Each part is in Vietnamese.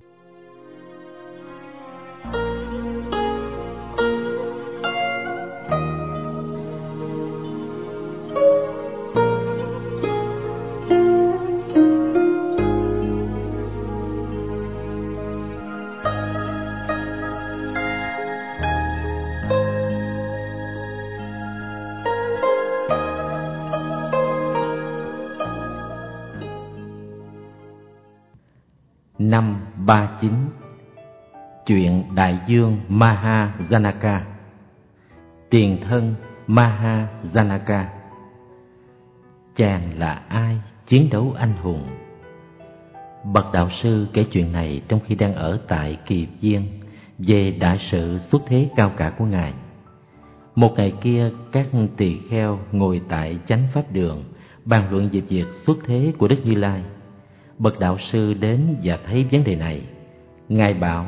Năm 39. Chuyện đại dương Mahajanaka. Tiền thân Mahajanaka. Chàng là ai chiến đấu anh hùng? Bậc đạo sư kể chuyện này trong khi đang ở tại Kỳ Viên về đại sự xuất thế cao cả của Ngài. Một ngày kia, các tỳ kheo ngồi tại chánh pháp đường bàn luận về việc xuất thế của Đức Như Lai. Bậc đạo sư đến và thấy vấn đề này. Ngài bảo: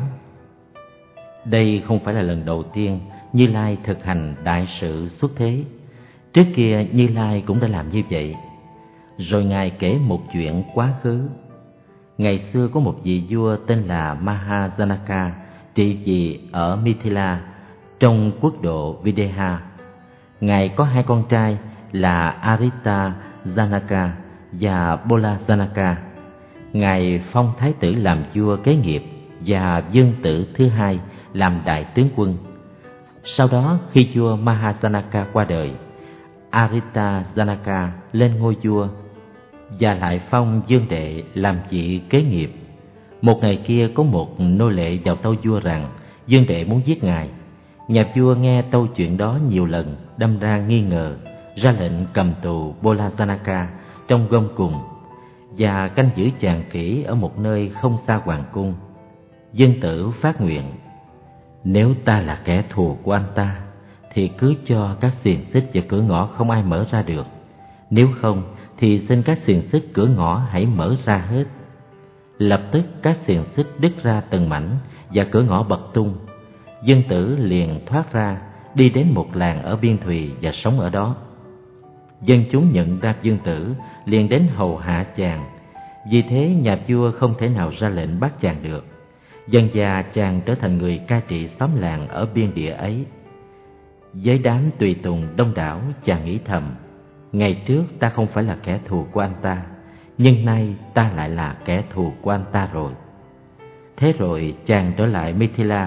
đây không phải là lần đầu tiên Như Lai thực hành đại sự xuất thế. Trước kia Như Lai cũng đã làm như vậy. Rồi Ngài kể một chuyện quá khứ. Ngày xưa có một vị vua tên là Mahajanaka trị vì ở Mithila trong quốc độ Videha. Ngài có hai con trai là Arita Janaka và Bola Janaka. Ngài phong thái tử làm vua kế nghiệp và vương tử thứ hai làm đại tướng quân. Sau đó khi vua Mahajanaka qua đời, Arita Janaka lên ngôi vua và lại phong vương đệ làm vị kế nghiệp. Một ngày kia có một nô lệ vào tâu vua rằng vương đệ muốn giết ngài. Nhà vua nghe tâu chuyện đó nhiều lần, đâm ra nghi ngờ, ra lệnh cầm tù Bola Janaka trong gông cùng và canh giữ chàng kỹ ở một nơi không xa hoàng cung. Vương tử phát nguyện: nếu ta là kẻ thù của anh ta thì cứ cho các xiềng xích và cửa ngõ không ai mở ra được. Nếu không thì xin các xiềng xích cửa ngõ hãy mở ra hết. Lập tức các xiềng xích đứt ra từng mảnh và cửa ngõ bật tung. Vương tử liền thoát ra, đi đến một làng ở biên thùy và sống ở đó. Dân chúng nhận ra vương tử liền đến hầu hạ chàng. Vì thế nhà vua không thể nào ra lệnh bắt chàng được. Dần dà chàng trở thành người cai trị xóm làng ở biên địa ấy. Với đám tùy tùng đông đảo, chàng nghĩ thầm: ngày trước ta không phải là kẻ thù của anh ta, nhưng nay ta lại là kẻ thù của anh ta rồi. Thế rồi chàng trở lại Mithila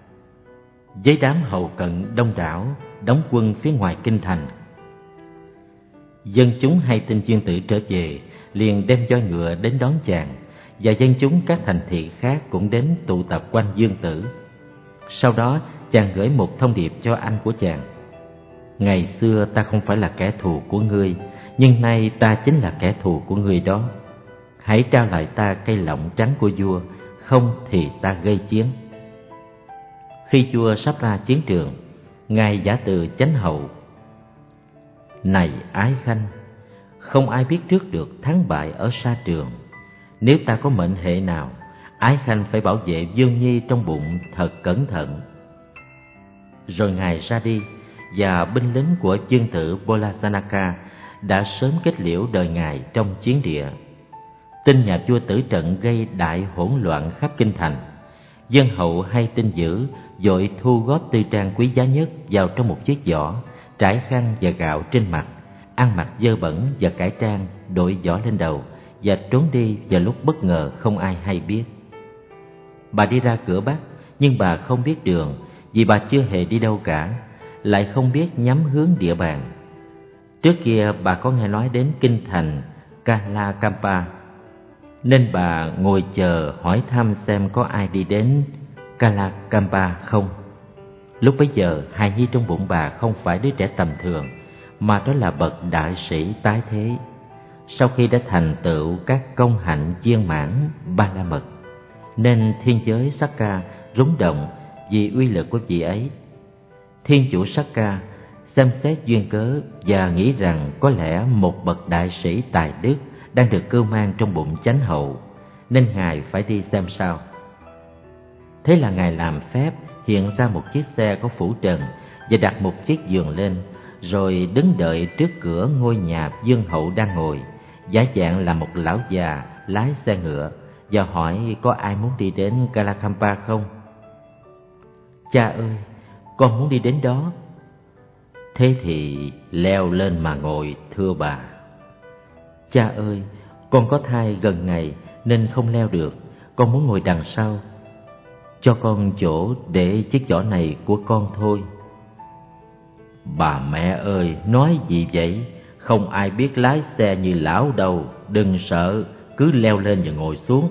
với đám hầu cận đông đảo, đóng quân phía ngoài kinh thành. Dân chúng hay tin vương tử trở về, liền đem voi ngựa đến đón chàng, và dân chúng các thành thị khác cũng đến tụ tập quanh vương tử. Sau đó chàng gửi một thông điệp cho anh của chàng: ngày xưa ta không phải là kẻ thù của ngươi, nhưng nay ta chính là kẻ thù của ngươi đó. Hãy trao lại ta cây lọng trắng của vua, không thì ta gây chiến. Khi vua sắp ra chiến trường, ngài giả từ chánh hậu: này Ái Khanh, không ai biết trước được thắng bại ở sa trường. Nếu ta có mệnh hệ nào, Ái Khanh phải bảo vệ Dương Nhi trong bụng thật cẩn thận. Rồi ngài ra đi, và binh lính của vương tử Bola Janaka đã sớm kết liễu đời ngài trong chiến địa. Tin nhà vua tử trận gây đại hỗn loạn khắp kinh thành. Dân hậu hay tin dữ, vội thu góp tư trang quý giá nhất vào trong một chiếc giỏ, trải khăn và gạo trên mặt, ăn mặc dơ bẩn và cải trang, đội giỏ lên đầu và trốn đi vào lúc bất ngờ không ai hay biết. Bà đi ra cửa Bắc, nhưng bà không biết đường, vì bà chưa hề đi đâu cả, lại không biết nhắm hướng địa bàn. Trước kia bà có nghe nói đến kinh thành Kalakampa, nên bà ngồi chờ hỏi thăm xem có ai đi đến Kalakampa không. Lúc bấy giờ hài nhi trong bụng bà không phải đứa trẻ tầm thường, mà đó là bậc đại sĩ tái thế. Sau khi đã thành tựu các công hạnh viên mãn ba la mật, nên thiên giới Sakka rúng động vì uy lực của vị ấy. Thiên chủ Sakka xem xét duyên cớ và nghĩ rằng có lẽ một bậc đại sĩ tài đức đang được cưu mang trong bụng chánh hậu, nên ngài phải đi xem sao. Thế là ngài làm phép hiện ra một chiếc xe có phủ trần và đặt một chiếc giường lên, rồi đứng đợi trước cửa ngôi nhà vương hậu đang ngồi, giả dạng là một lão già lái xe ngựa, và hỏi có ai muốn đi đến Kalakampa không. Cha ơi, con muốn đi đến đó. Thế thì leo lên mà ngồi, thưa bà. Cha ơi, con có thai gần ngày nên không leo được, con muốn ngồi đằng sau. Cho con chỗ để chiếc giỏ này của con thôi. Bà mẹ ơi, nói gì vậy? Không ai biết lái xe như lão đâu, đừng sợ, cứ leo lên và ngồi xuống.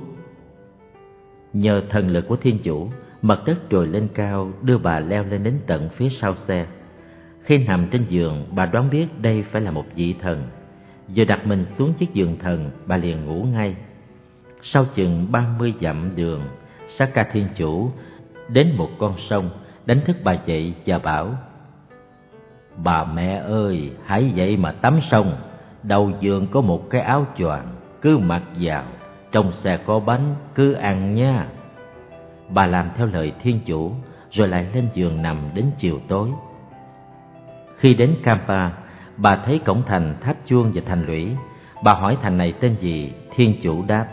Nhờ thần lực của Thiên Chủ, mặt đất trồi lên cao đưa bà leo lên đến tận phía sau xe. Khi nằm trên giường, bà đoán biết đây phải là một vị thần. Vừa đặt mình xuống chiếc giường thần, bà liền ngủ ngay. Sau chừng 30 dặm đường, Sakka Thiên Chủ đến một con sông, đánh thức bà dậy và bảo: Bà mẹ ơi, hãy dậy mà tắm sông. Đầu giường có một cái áo choàng, cứ mặc vào. Trong xe có bánh, cứ ăn nha. Bà làm theo lời Thiên Chủ, rồi lại lên giường nằm đến chiều tối. Khi đến Kampa, bà thấy cổng thành, tháp chuông và thành lũy. Bà hỏi thành này tên gì? Thiên Chủ đáp: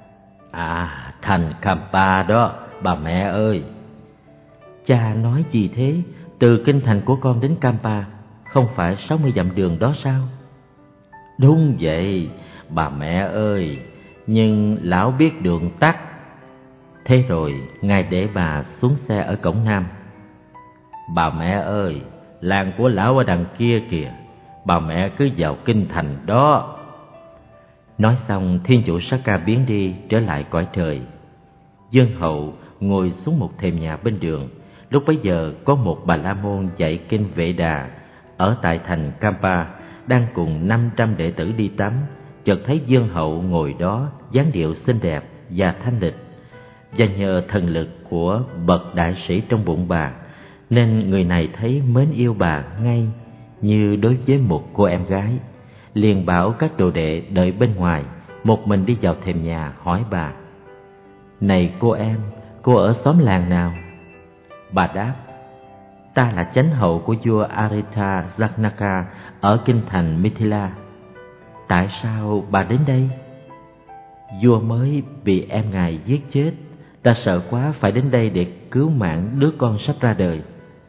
thành Kampa đó, bà mẹ ơi. Cha nói gì thế? Từ kinh thành của con đến Kampa không phải 60 dặm đường đó sao? Đúng vậy, bà mẹ ơi, nhưng lão biết đường tắt. Thế rồi ngài để bà xuống xe ở cổng nam. Bà mẹ ơi, làng của lão ở đằng kia kìa, bà mẹ cứ vào kinh thành đó. Nói xong, Thiên Chủ Sakka biến đi trở lại cõi trời. Dương hậu ngồi xuống một thềm nhà bên đường. Lúc bấy giờ có một Bà La Môn dạy kinh Vệ Đà ở tại thành Kampa đang cùng 500 đệ tử đi tắm. Chợt thấy Dương hậu ngồi đó, dáng điệu xinh đẹp và thanh lịch. Và nhờ thần lực của bậc đại sĩ trong bụng bà, nên người này thấy mến yêu bà ngay như đối với một cô em gái. Liền bảo các đồ đệ đợi bên ngoài, một mình đi vào thềm nhà hỏi bà: Này cô em, cô ở xóm làng nào? Bà đáp: Ta là chánh hậu của vua Aritha Janaka ở kinh thành Mithila. Tại sao bà đến đây? Vua mới bị em ngài giết chết, ta sợ quá phải đến đây để cứu mạng đứa con sắp ra đời.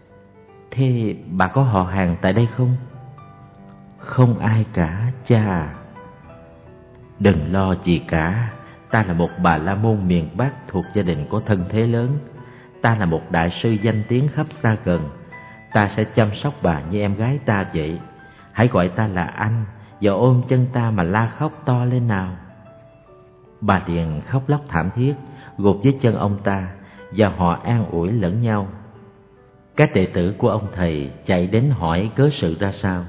Thế bà có họ hàng tại đây không? Không ai cả, cha. Đừng lo gì cả, ta là một Bà La Môn miền Bắc thuộc gia đình có thân thế lớn. Ta là một đại sư danh tiếng khắp xa gần. Ta sẽ chăm sóc bà như em gái ta vậy. Hãy gọi ta là anh và ôm chân ta mà la khóc to lên nào. Bà liền khóc lóc thảm thiết, gục dưới chân ông ta, và họ an ủi lẫn nhau. Các đệ tử của ông thầy chạy đến hỏi cớ sự ra sao.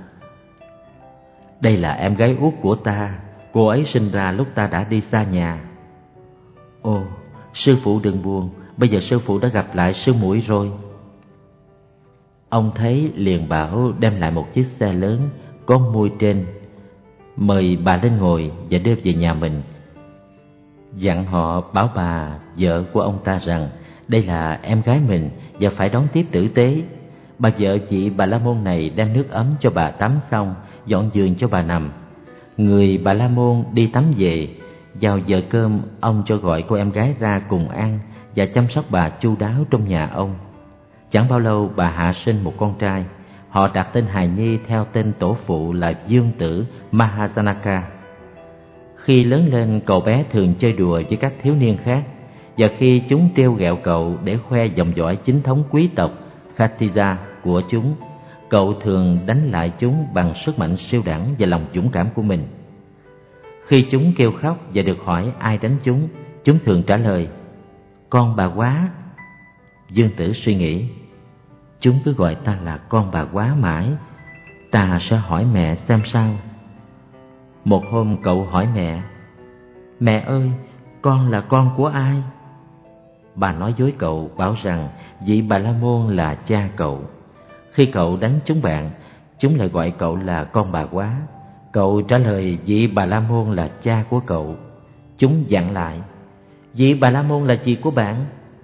Đây là em gái út của ta, cô ấy sinh ra lúc ta đã đi xa nhà. Ồ, sư phụ đừng buồn, bây giờ sư phụ đã gặp lại sư muội rồi. Ông thấy liền bảo đem lại một chiếc xe lớn có mui trên, mời bà lên ngồi và đưa về nhà mình. Dặn họ báo bà vợ của ông ta rằng đây là em gái mình và phải đón tiếp tử tế. Bà vợ chị Bà La Môn này đem nước ấm cho bà tắm xong, dọn giường cho bà nằm. Người Bà La Môn đi tắm về, vào giờ cơm ông cho gọi cô em gái ra cùng ăn và chăm sóc bà chu đáo trong nhà ông. Chẳng bao lâu bà hạ sinh một con trai. Họ đặt tên hài nhi theo tên tổ phụ là Dương Tử Mahajanaka. Khi lớn lên, cậu bé thường chơi đùa với các thiếu niên khác, và khi chúng trêu ghẹo cậu để khoe dòng dõi chính thống quý tộc Khatija của chúng, cậu thường đánh lại chúng bằng sức mạnh siêu đẳng và lòng dũng cảm của mình. Khi chúng kêu khóc và được hỏi ai đánh chúng thường trả lời: Con bà quá. Dương Tử suy nghĩ: Chúng cứ gọi ta là con bà quá mãi, ta sẽ hỏi mẹ xem sao. Một hôm cậu hỏi mẹ: Mẹ ơi, con là con của ai? Bà nói dối cậu, bảo rằng vị Bà La Môn là cha cậu. Khi cậu đánh chúng bạn, chúng lại gọi cậu là con bà quá. Cậu trả lời vị Bà La Môn là cha của cậu. Chúng dặn lại: Vị Bà La Môn là gì của bạn?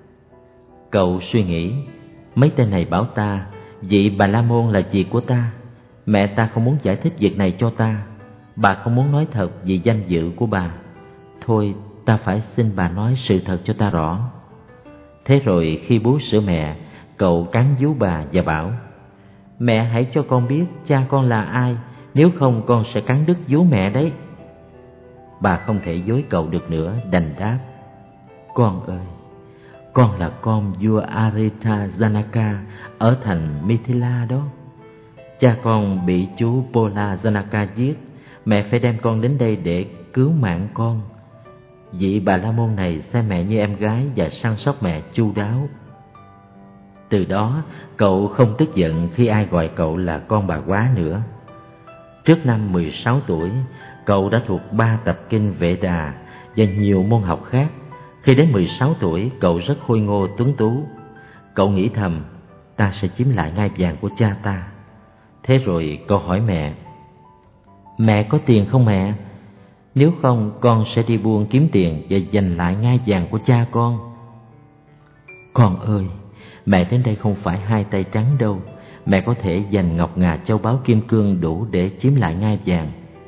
Cậu suy nghĩ: Mấy tên này bảo ta vị Bà La Môn là gì của ta. Mẹ ta không muốn giải thích việc này cho ta. Bà không muốn nói thật vì danh dự của bà. Thôi ta phải xin bà nói sự thật cho ta rõ. Thế rồi khi bú sữa mẹ, cậu cắn vú bà và bảo: Mẹ hãy cho con biết cha con là ai, nếu không con sẽ cắn đứt vú mẹ đấy. Bà không thể dối cậu được nữa, đành đáp: Con ơi, con là con vua Aretha Janaka ở thành Mithila đó. Cha con bị chú Pola Janaka giết, mẹ phải đem con đến đây để cứu mạng con. Vị Bà La Môn này xem mẹ như em gái và săn sóc mẹ chu đáo. Từ đó cậu không tức giận khi ai gọi cậu là con bà quá nữa. Trước năm 16 tuổi, cậu đã thuộc 3 tập kinh Vệ Đà và nhiều môn học khác. Khi đến 16 tuổi, cậu rất khôi ngô tuấn tú. Cậu nghĩ thầm: ta sẽ chiếm lại ngai vàng của cha ta. Thế rồi cậu hỏi mẹ: Mẹ có tiền không mẹ? Nếu không, con sẽ đi buôn kiếm tiền và giành lại ngai vàng của cha con. Con ơi, mẹ đến đây không phải hai tay trắng đâu. Mẹ có thể giành ngọc ngà châu báu kim cương đủ để chiếm lại ngai vàng.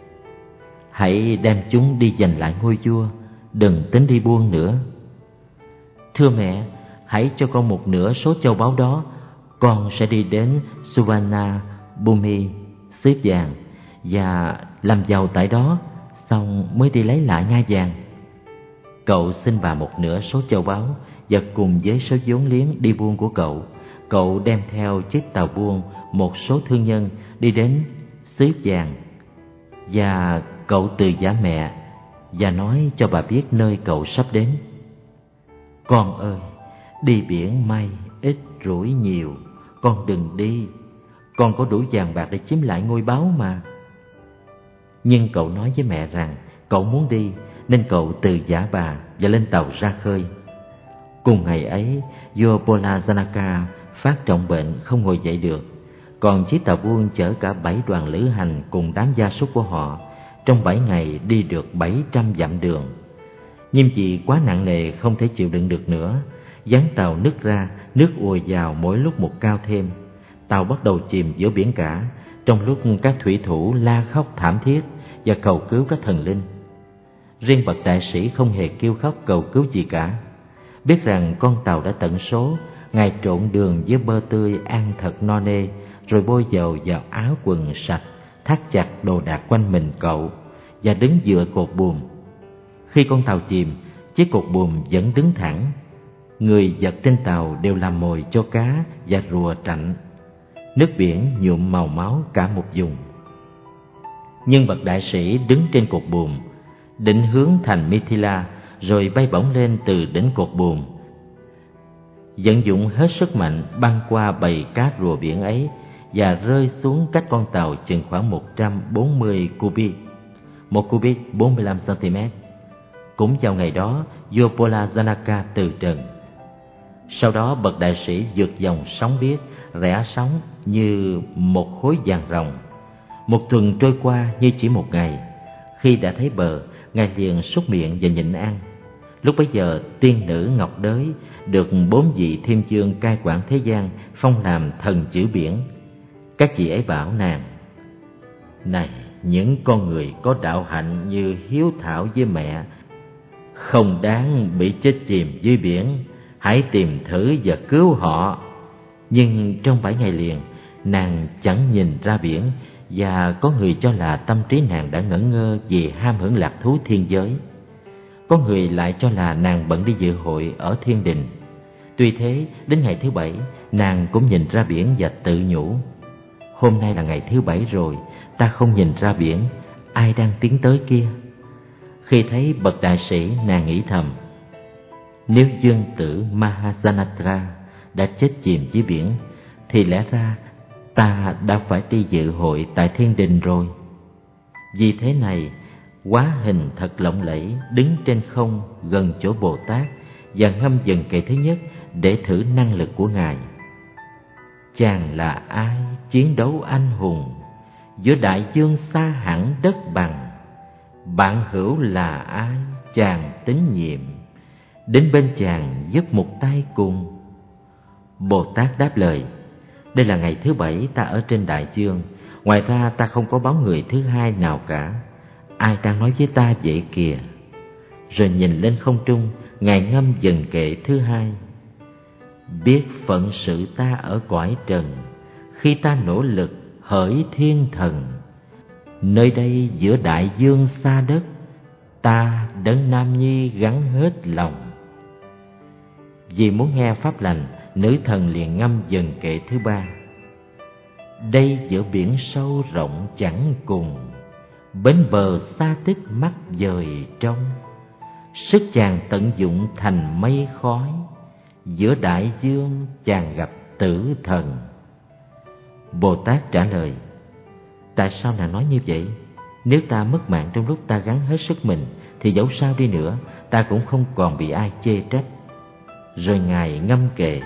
Hãy đem chúng đi giành lại ngôi vua, đừng tính đi buôn nữa. Thưa mẹ, hãy cho con một nửa số châu báu đó. Con sẽ đi đến Suvarna Bhumi, xứ vàng, và làm giàu tại đó, xong mới đi lấy lại ngai vàng. Cậu xin bà một nửa số châu báu, và cùng với số vốn liếng đi buôn của cậu đem theo chiếc tàu buôn một số thương nhân đi đến xứ vàng. Và cậu từ giả mẹ và nói cho bà biết nơi cậu sắp đến. Con ơi, đi biển may ít rủi nhiều, con đừng đi. Con có đủ vàng bạc để chiếm lại ngôi báu mà. Nhưng cậu nói với mẹ rằng cậu muốn đi, nên cậu từ giả bà và lên tàu ra khơi. Cùng ngày ấy, vua Pola Janaka phát trọng bệnh không ngồi dậy được. Còn chiếc tàu buôn chở cả 7 đoàn lữ hành cùng đám gia súc của họ, trong 7 ngày đi được 700 dặm đường. Nhưng vì quá nặng nề không thể chịu đựng được nữa, ván tàu nứt ra, nước ùa vào mỗi lúc một cao thêm. Tàu bắt đầu chìm giữa biển cả, trong lúc các thủy thủ la khóc thảm thiết và cầu cứu các thần linh. Riêng bậc đại sĩ không hề kêu khóc cầu cứu gì cả. Biết rằng con tàu đã tận số, Ngài trộn đường với bơ tươi ăn thật no nê, rồi bôi dầu vào áo quần sạch, thắt chặt đồ đạc quanh mình cậu và đứng dựa cột buồm. Khi con tàu chìm, chiếc cột buồm vẫn đứng thẳng. Người vật trên tàu đều làm mồi cho cá và rùa trạnh. Nước biển nhuộm màu máu cả một vùng. Nhưng bậc đại sĩ đứng trên cột buồm, định hướng thành Mithila, rồi bay bổng lên từ đỉnh cột buồm, vận dụng hết sức mạnh băng qua bầy cá rùa biển ấy và rơi xuống cách con tàu chừng khoảng 140 cubit, 1 cubit 45 cm. Cũng vào ngày đó, vua Pola Janaka từ trần. Sau đó bậc đại sĩ vượt dòng sóng biếc, rẽ sóng như một khối vàng ròng. Một tuần trôi qua như chỉ một ngày. Khi đã thấy bờ, Ngài liền súc miệng và nhịn ăn. Lúc bấy giờ, tiên nữ Ngọc Đới được 4 vị thiên vương cai quản thế gian phong làm thần chữ biển. Các vị ấy bảo nàng: Này, những con người có đạo hạnh như hiếu thảo với mẹ không đáng bị chết chìm dưới biển. Hãy tìm thử và cứu họ. Nhưng trong 7 ngày liền, nàng chẳng nhìn ra biển, và có người cho là tâm trí nàng đã ngẩn ngơ vì ham hưởng lạc thú thiên giới. Có người lại cho là nàng bận đi dự hội ở thiên đình. Tuy thế, đến ngày thứ 7, nàng cũng nhìn ra biển và tự nhủ: Hôm nay là ngày thứ 7 rồi, ta không nhìn ra biển, ai đang tiến tới kia? Khi thấy bậc đại sĩ, nàng nghĩ thầm: Nếu dương tử Mahajanatra đã chết chìm dưới biển, thì lẽ ra ta đã phải đi dự hội tại thiên đình rồi. Vì thế này, hóa hình thật lộng lẫy đứng trên không gần chỗ Bồ Tát và ngâm dần kệ thứ nhất để thử năng lực của Ngài. Chàng là ai chiến đấu anh hùng giữa đại dương xa hẳn đất bằng? Bạn hữu là ai chàng tín nhiệm, đến bên chàng dứt một tay cùng? Bồ Tát đáp lời: Đây là ngày thứ 7 ta ở trên đại dương, ngoài ra ta không có bóng người thứ hai nào cả. Ai đang nói với ta vậy kìa? Rồi nhìn lên không trung, Ngài ngâm dần kệ thứ hai. Biết phận sự ta ở cõi trần, khi ta nỗ lực hỡi thiên thần. Nơi đây giữa đại dương xa đất, ta đấng nam nhi gắn hết lòng. Vì muốn nghe pháp lành, nữ thần liền ngâm dần kệ thứ ba. Đây giữa biển sâu rộng chẳng cùng, bến bờ xa tích mắt dời trông. Sức chàng tận dụng thành mây khói, giữa đại dương chàng gặp tử thần. Bồ Tát trả lời: tại sao nàng nói như vậy? Nếu ta mất mạng trong lúc ta gắng hết sức mình, thì dẫu sao đi nữa ta cũng không còn bị ai chê trách. Rồi Ngài ngâm kệ: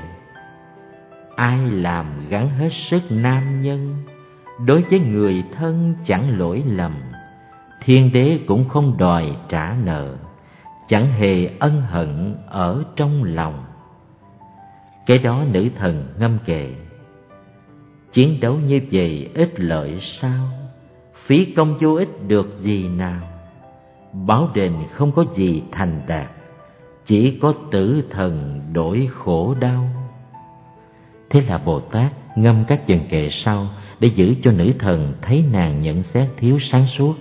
ai làm gắng hết sức nam nhân, đối với người thân chẳng lỗi lầm. Thiên đế cũng không đòi trả nợ, chẳng hề ân hận ở trong lòng. Cái đó nữ thần ngâm kệ: chiến đấu như vậy ích lợi sao? Phí công vô ích được gì nào? Báo đền không có gì thành đạt, chỉ có tử thần đổi khổ đau. Thế là Bồ Tát ngâm các dần kệ sau để giữ cho nữ thần thấy nàng nhận xét thiếu sáng suốt.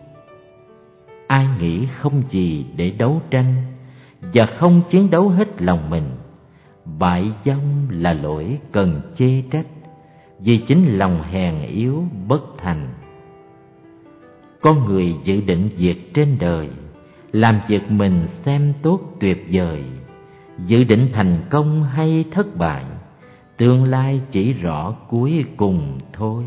Ai nghĩ không gì để đấu tranh, và không chiến đấu hết lòng mình, bại vong là lỗi cần chê trách, vì chính lòng hèn yếu bất thành. Con người dự định việc trên đời, làm việc mình xem tốt tuyệt vời. Dự định thành công hay thất bại, tương lai chỉ rõ cuối cùng thôi.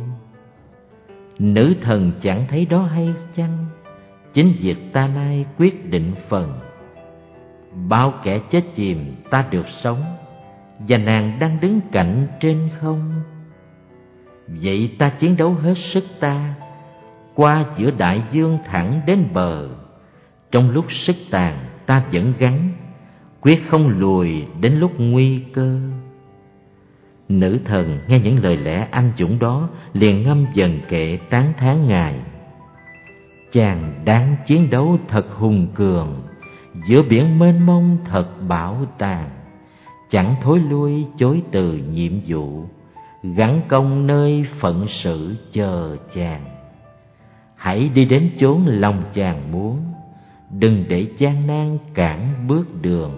Nữ thần chẳng thấy đó hay chăng? Chính việc ta nay quyết định phần. Bao kẻ chết chìm ta được sống, và nàng đang đứng cạnh trên không. Vậy ta chiến đấu hết sức ta, qua giữa đại dương thẳng đến bờ. Trong lúc sức tàn ta vẫn gắng, quyết không lùi đến lúc nguy cơ. Nữ thần nghe những lời lẽ anh dũng đó, liền ngâm dần kệ tán thán Ngài: chàng đáng chiến đấu thật hùng cường, giữa biển mênh mông thật bảo tàng. Chẳng thối lui chối từ nhiệm vụ, gắn công nơi phận sự chờ chàng. Hãy đi đến chốn lòng chàng muốn, đừng để gian nan cản bước đường.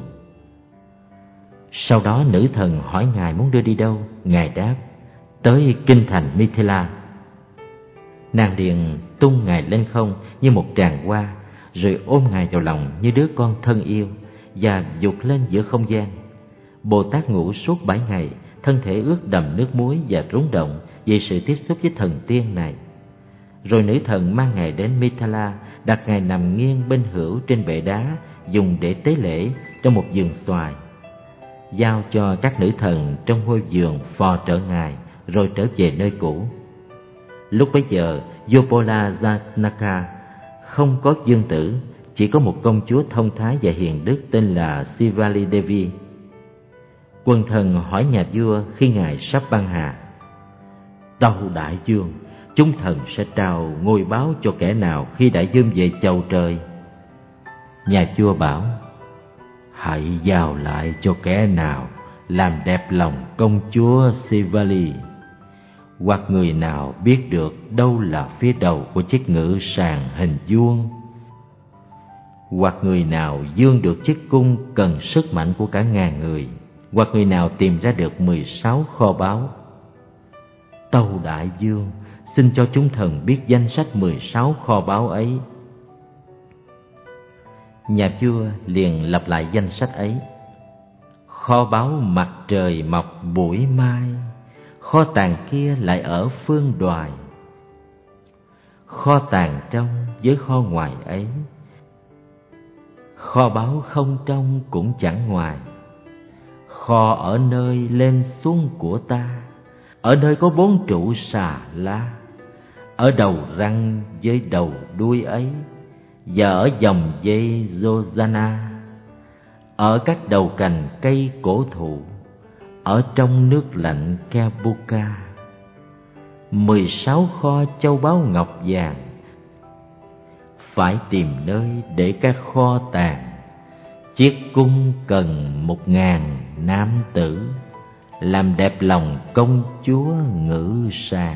Sau đó nữ thần hỏi Ngài muốn đưa đi đâu. Ngài đáp: tới kinh thành Mithila. Nàng liền tung Ngài lên không như một tràng hoa, rồi ôm Ngài vào lòng như đứa con thân yêu, và vụt lên giữa không gian. Bồ Tát ngủ suốt 7 ngày, thân thể ướt đầm nước muối và rúng động vì sự tiếp xúc với thần tiên này. Rồi nữ thần mang Ngài đến Mithila, đặt Ngài nằm nghiêng bên hữu trên bệ đá dùng để tế lễ trong một vườn xoài, giao cho các nữ thần trong ngôi vườn phò trợ Ngài, rồi trở về nơi cũ. Lúc bấy giờ, Yopola Janaka không có dương tử, chỉ có một công chúa thông thái và hiền đức tên là Sivali Devi. Quần thần hỏi nhà vua khi Ngài sắp băng hà: tâu đại vương, chúng thần sẽ trao ngôi báo cho kẻ nào khi đại vương về chầu trời? Nhà vua bảo: hãy giao lại cho kẻ nào làm đẹp lòng công chúa Sivali, hoặc người nào biết được đâu là phía đầu của chiếc ngự sàn hình vuông, hoặc người nào dương được chiếc cung cần sức mạnh của cả ngàn người, hoặc người nào tìm ra được 16 kho báu. Tâu đại vương, xin cho chúng thần biết danh sách 16 kho báu ấy. Nhà vua liền lặp lại danh sách ấy: kho báu mặt trời mọc buổi mai, kho tàng kia lại ở phương đoài. Kho tàng trong với kho ngoài ấy, kho báu không trong cũng chẳng ngoài. Kho ở nơi lên xuống của ta, ở nơi có 4 trụ xà la, ở đầu răng với đầu đuôi ấy, và ở dòng dây Yojana, ở các đầu cành cây cổ thụ, ở trong nước lạnh Kebuka. 16 kho châu báu ngọc vàng, phải tìm nơi để các kho tàng. chiếc cung cần 1000 nam tử, làm đẹp lòng công chúa Ngự Sàng.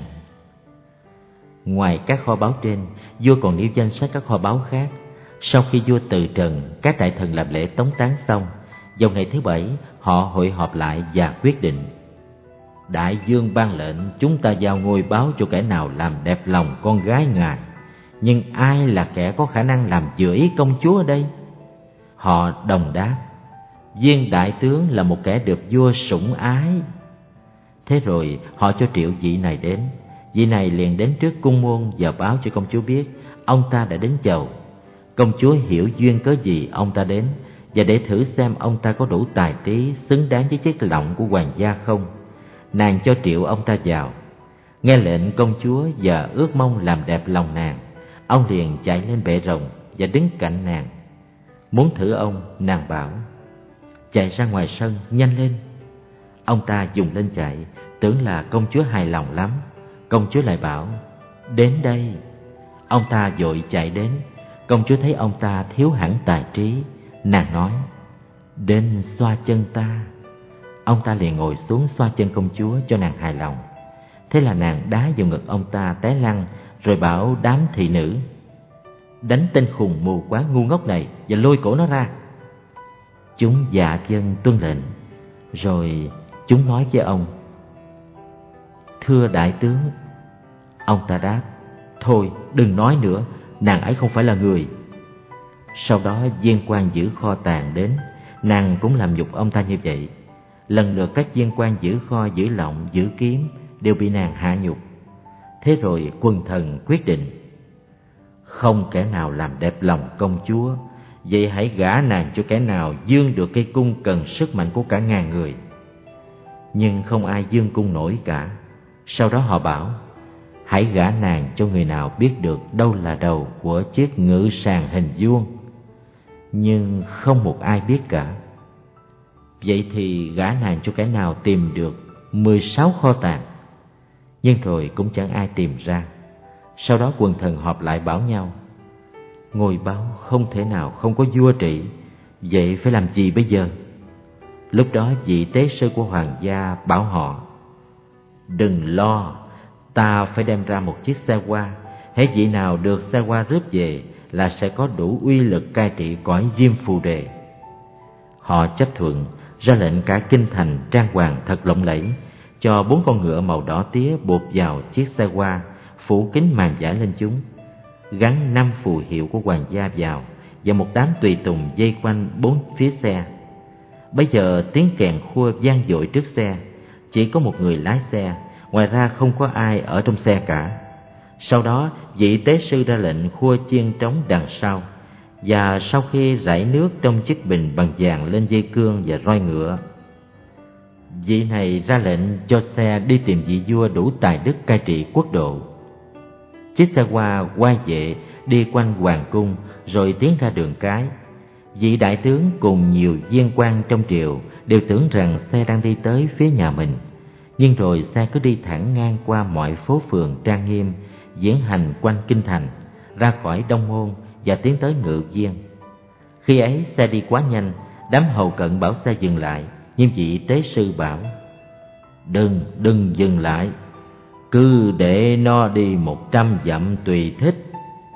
Ngoài các kho báu trên, vua còn nêu danh sách các kho báu khác. Sau khi vua từ trần, các đại thần làm lễ tống táng xong, vào ngày thứ 7 họ hội họp lại và quyết định: đại vương ban lệnh chúng ta giao ngôi báo cho kẻ nào làm đẹp lòng con gái ngài, nhưng ai là kẻ có khả năng làm vừa ý công chúa ở đây? Họ đồng đáp: viên đại tướng là một kẻ được vua sủng ái. Thế rồi họ cho triệu vị này đến. Vị này liền đến trước cung môn và báo cho công chúa biết ông ta đã đến chầu. Công chúa hiểu duyên cớ gì ông ta đến, và để thử xem ông ta có đủ tài trí xứng đáng với chiếc lọng của hoàng gia không, nàng cho triệu ông ta vào. Nghe lệnh công chúa và ước mong làm đẹp lòng nàng, ông liền chạy lên bệ rồng và đứng cạnh nàng. Muốn thử ông, nàng bảo: chạy ra ngoài sân, nhanh lên. Ông ta dùng lên chạy, tưởng là công chúa hài lòng lắm. Công chúa lại bảo: đến đây. Ông ta vội chạy đến. Công chúa thấy ông ta thiếu hẳn tài trí, nàng nói: đến xoa chân ta. Ông ta liền ngồi xuống xoa chân công chúa cho nàng hài lòng. Thế là nàng đá vào ngực ông ta té lăn, rồi bảo đám thị nữ: đánh tên khùng mù quáng ngu ngốc này và lôi cổ nó ra. Chúng dạ vâng tuân lệnh. Rồi chúng nói với ông: thưa đại tướng. Ông ta đáp: thôi đừng nói nữa, nàng ấy không phải là người. Sau đó viên quan giữ kho tàng đến, nàng cũng làm nhục ông ta như vậy. Lần lượt các viên quan giữ kho, giữ lọng, giữ kiếm đều bị nàng hạ nhục. Thế rồi quần thần quyết định: không kẻ nào làm đẹp lòng công chúa, vậy hãy gả nàng cho kẻ nào dương được cây cung cần sức mạnh của cả ngàn người. Nhưng không ai dương cung nổi cả. Sau đó họ bảo: hãy gả nàng cho người nào biết được đâu là đầu của chiếc ngự sàng hình vuông. Nhưng không một ai biết cả. Vậy thì gả nàng cho kẻ nào tìm được 16 kho tàng. Nhưng rồi cũng chẳng ai tìm ra. Sau đó quần thần họp lại bảo nhau: ngôi báu không thể nào không có vua trị, vậy phải làm gì bây giờ? Lúc đó vị tế sư của hoàng gia bảo họ: đừng lo, ta phải đem ra một chiếc xe hoa. Hễ vị nào được xe hoa rước về là sẽ có đủ uy lực cai trị cõi Diêm Phù Đề. Họ chấp thuận, ra lệnh cả kinh thành trang hoàng thật lộng lẫy, cho 4 con ngựa màu đỏ tía buộc vào chiếc xe hoa, phủ kín màn vải lên chúng, gắn 5 phù hiệu của hoàng gia vào, và một đám tùy tùng vây quanh 4 phía xe. Bây giờ tiếng kèn khua vang dội trước xe, chỉ có một người lái xe, ngoài ra không có ai ở trong xe cả. Sau đó vị tế sư ra lệnh khua chiên trống đằng sau, và sau khi rải nước trong chiếc bình bằng vàng lên dây cương và roi ngựa, vị này ra lệnh cho xe đi tìm vị vua đủ tài đức cai trị quốc độ. Chiếc xe hoa quay vệ đi quanh hoàng cung, rồi tiến ra đường cái. Vị đại tướng cùng nhiều viên quan trong triều đều tưởng rằng xe đang đi tới phía nhà mình, nhưng rồi xe cứ đi thẳng ngang qua mọi phố phường trang nghiêm, diễn hành quanh kinh thành, ra khỏi Đông Môn và tiến tới Ngự Viên. Khi ấy xe đi quá nhanh, đám hầu cận bảo xe dừng lại, nhưng vị tế sư bảo: đừng dừng lại, cứ để nó đi 100 dặm tùy thích.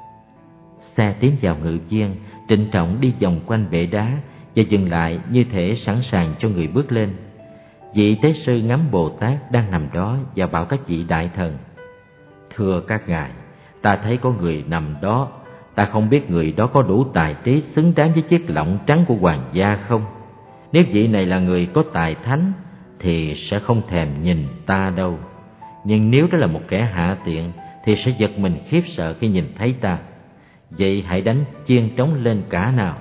Xe tiến vào Ngự Viên, trịnh trọng đi vòng quanh bệ đá và dừng lại như thể sẵn sàng cho người bước lên. Vị tế sư ngắm Bồ Tát đang nằm đó và bảo các vị đại thần: thưa các ngài, ta thấy có người nằm đó, ta không biết người đó có đủ tài trí xứng đáng với chiếc lọng trắng của hoàng gia không. Nếu vị này là người có tài thánh thì sẽ không thèm nhìn ta đâu, nhưng nếu đó là một kẻ hạ tiện thì sẽ giật mình khiếp sợ khi nhìn thấy ta. Vậy hãy đánh chiên trống lên cả nào.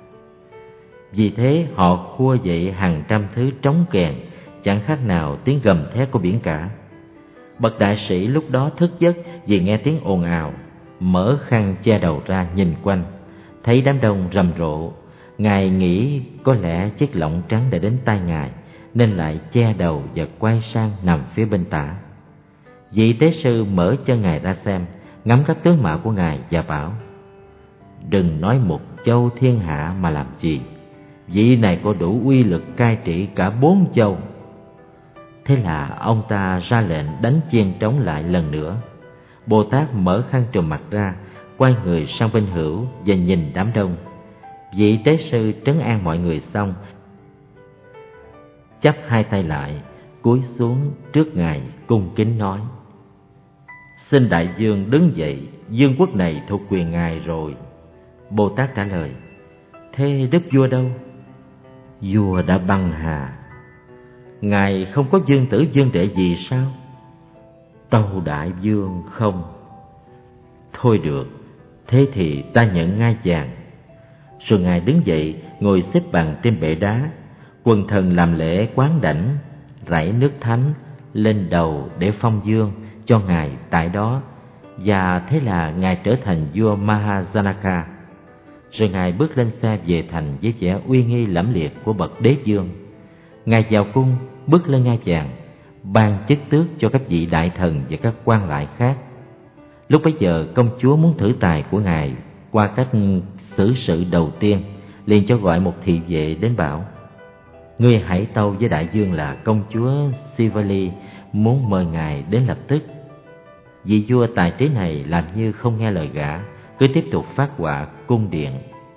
Vì thế họ khua dậy hàng trăm thứ trống kèn, chẳng khác nào tiếng gầm thét của biển cả. Bậc đại sĩ lúc đó thức giấc vì nghe tiếng ồn ào, mở khăn che đầu ra nhìn quanh, thấy đám đông rầm rộ. Ngài nghĩ có lẽ chiếc lọng trắng đã đến tay ngài, nên lại che đầu và quay sang nằm phía bên tả. Vị tế sư mở chân ngài ra xem, ngắm các tướng mạo của ngài và bảo: đừng nói một châu thiên hạ mà làm gì. vị này có đủ uy lực cai trị cả 4 châu. Thế là ông ta ra lệnh đánh chiên trống lại lần nữa. Bồ Tát mở khăn trùm mặt ra, quay người sang bên hữu và nhìn đám đông. Vị tế sư trấn an mọi người xong, chắp hai tay lại, cúi xuống trước Ngài cung kính nói: Xin đại vương đứng dậy, vương quốc này thuộc quyền Ngài rồi. Bồ Tát trả lời: Thế đức vua đâu? Vua đã băng hà. Ngài không có vương tử vương đệ gì sao? Tâu đại vương không. Thôi được, thế thì ta nhận ngai vàng. Rồi Ngài đứng dậy, ngồi xếp bằng trên bệ đá. Quần thần làm lễ quán đảnh, rải nước thánh lên đầu để phong vương cho Ngài tại đó. Và thế là Ngài trở thành vua Mahajanaka. Rồi Ngài bước lên xe về thành với vẻ uy nghi lẫm liệt của bậc đế vương. Ngài vào cung, bước lên ngai vàng, ban chức tước cho các vị đại thần và các quan lại khác. Lúc bấy giờ công chúa muốn thử tài của Ngài qua cách xử sự đầu tiên, liền cho gọi một thị vệ đến bảo: Ngươi hãy tâu với đại vương là công chúa Sivali muốn mời Ngài đến lập tức. Vị vua tài trí này làm như không nghe lời gã, cứ tiếp tục phát họa cung điện.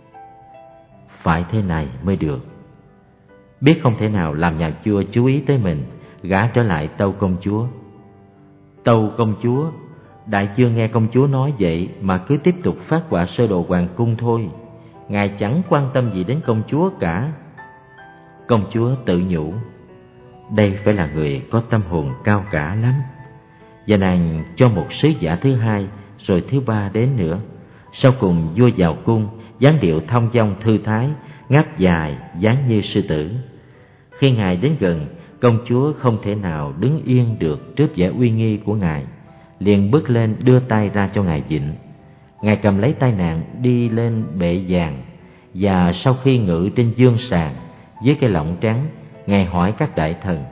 Phải thế này mới được. Biết không thể nào làm nhà vua chú ý tới mình, gã trở lại tâu công chúa: Tâu công chúa, đại vương nghe công chúa nói vậy mà cứ tiếp tục phát họa sơ đồ hoàng cung thôi. Ngài chẳng quan tâm gì đến công chúa cả. Công chúa tự nhủ: Đây phải là người có tâm hồn cao cả lắm. Và nàng cho một sứ giả thứ hai, rồi thứ ba đến nữa. Sau cùng vua vào cung, dáng điệu thong dong thư thái, ngáp dài dáng như sư tử. Khi Ngài đến gần, công chúa không thể nào đứng yên được trước vẻ uy nghi của Ngài, liền bước lên đưa tay ra cho Ngài vịn. Ngài cầm lấy tay nàng đi lên bệ vàng, và sau khi ngự trên dương sàng với cái lọng trắng, Ngài hỏi các đại thần: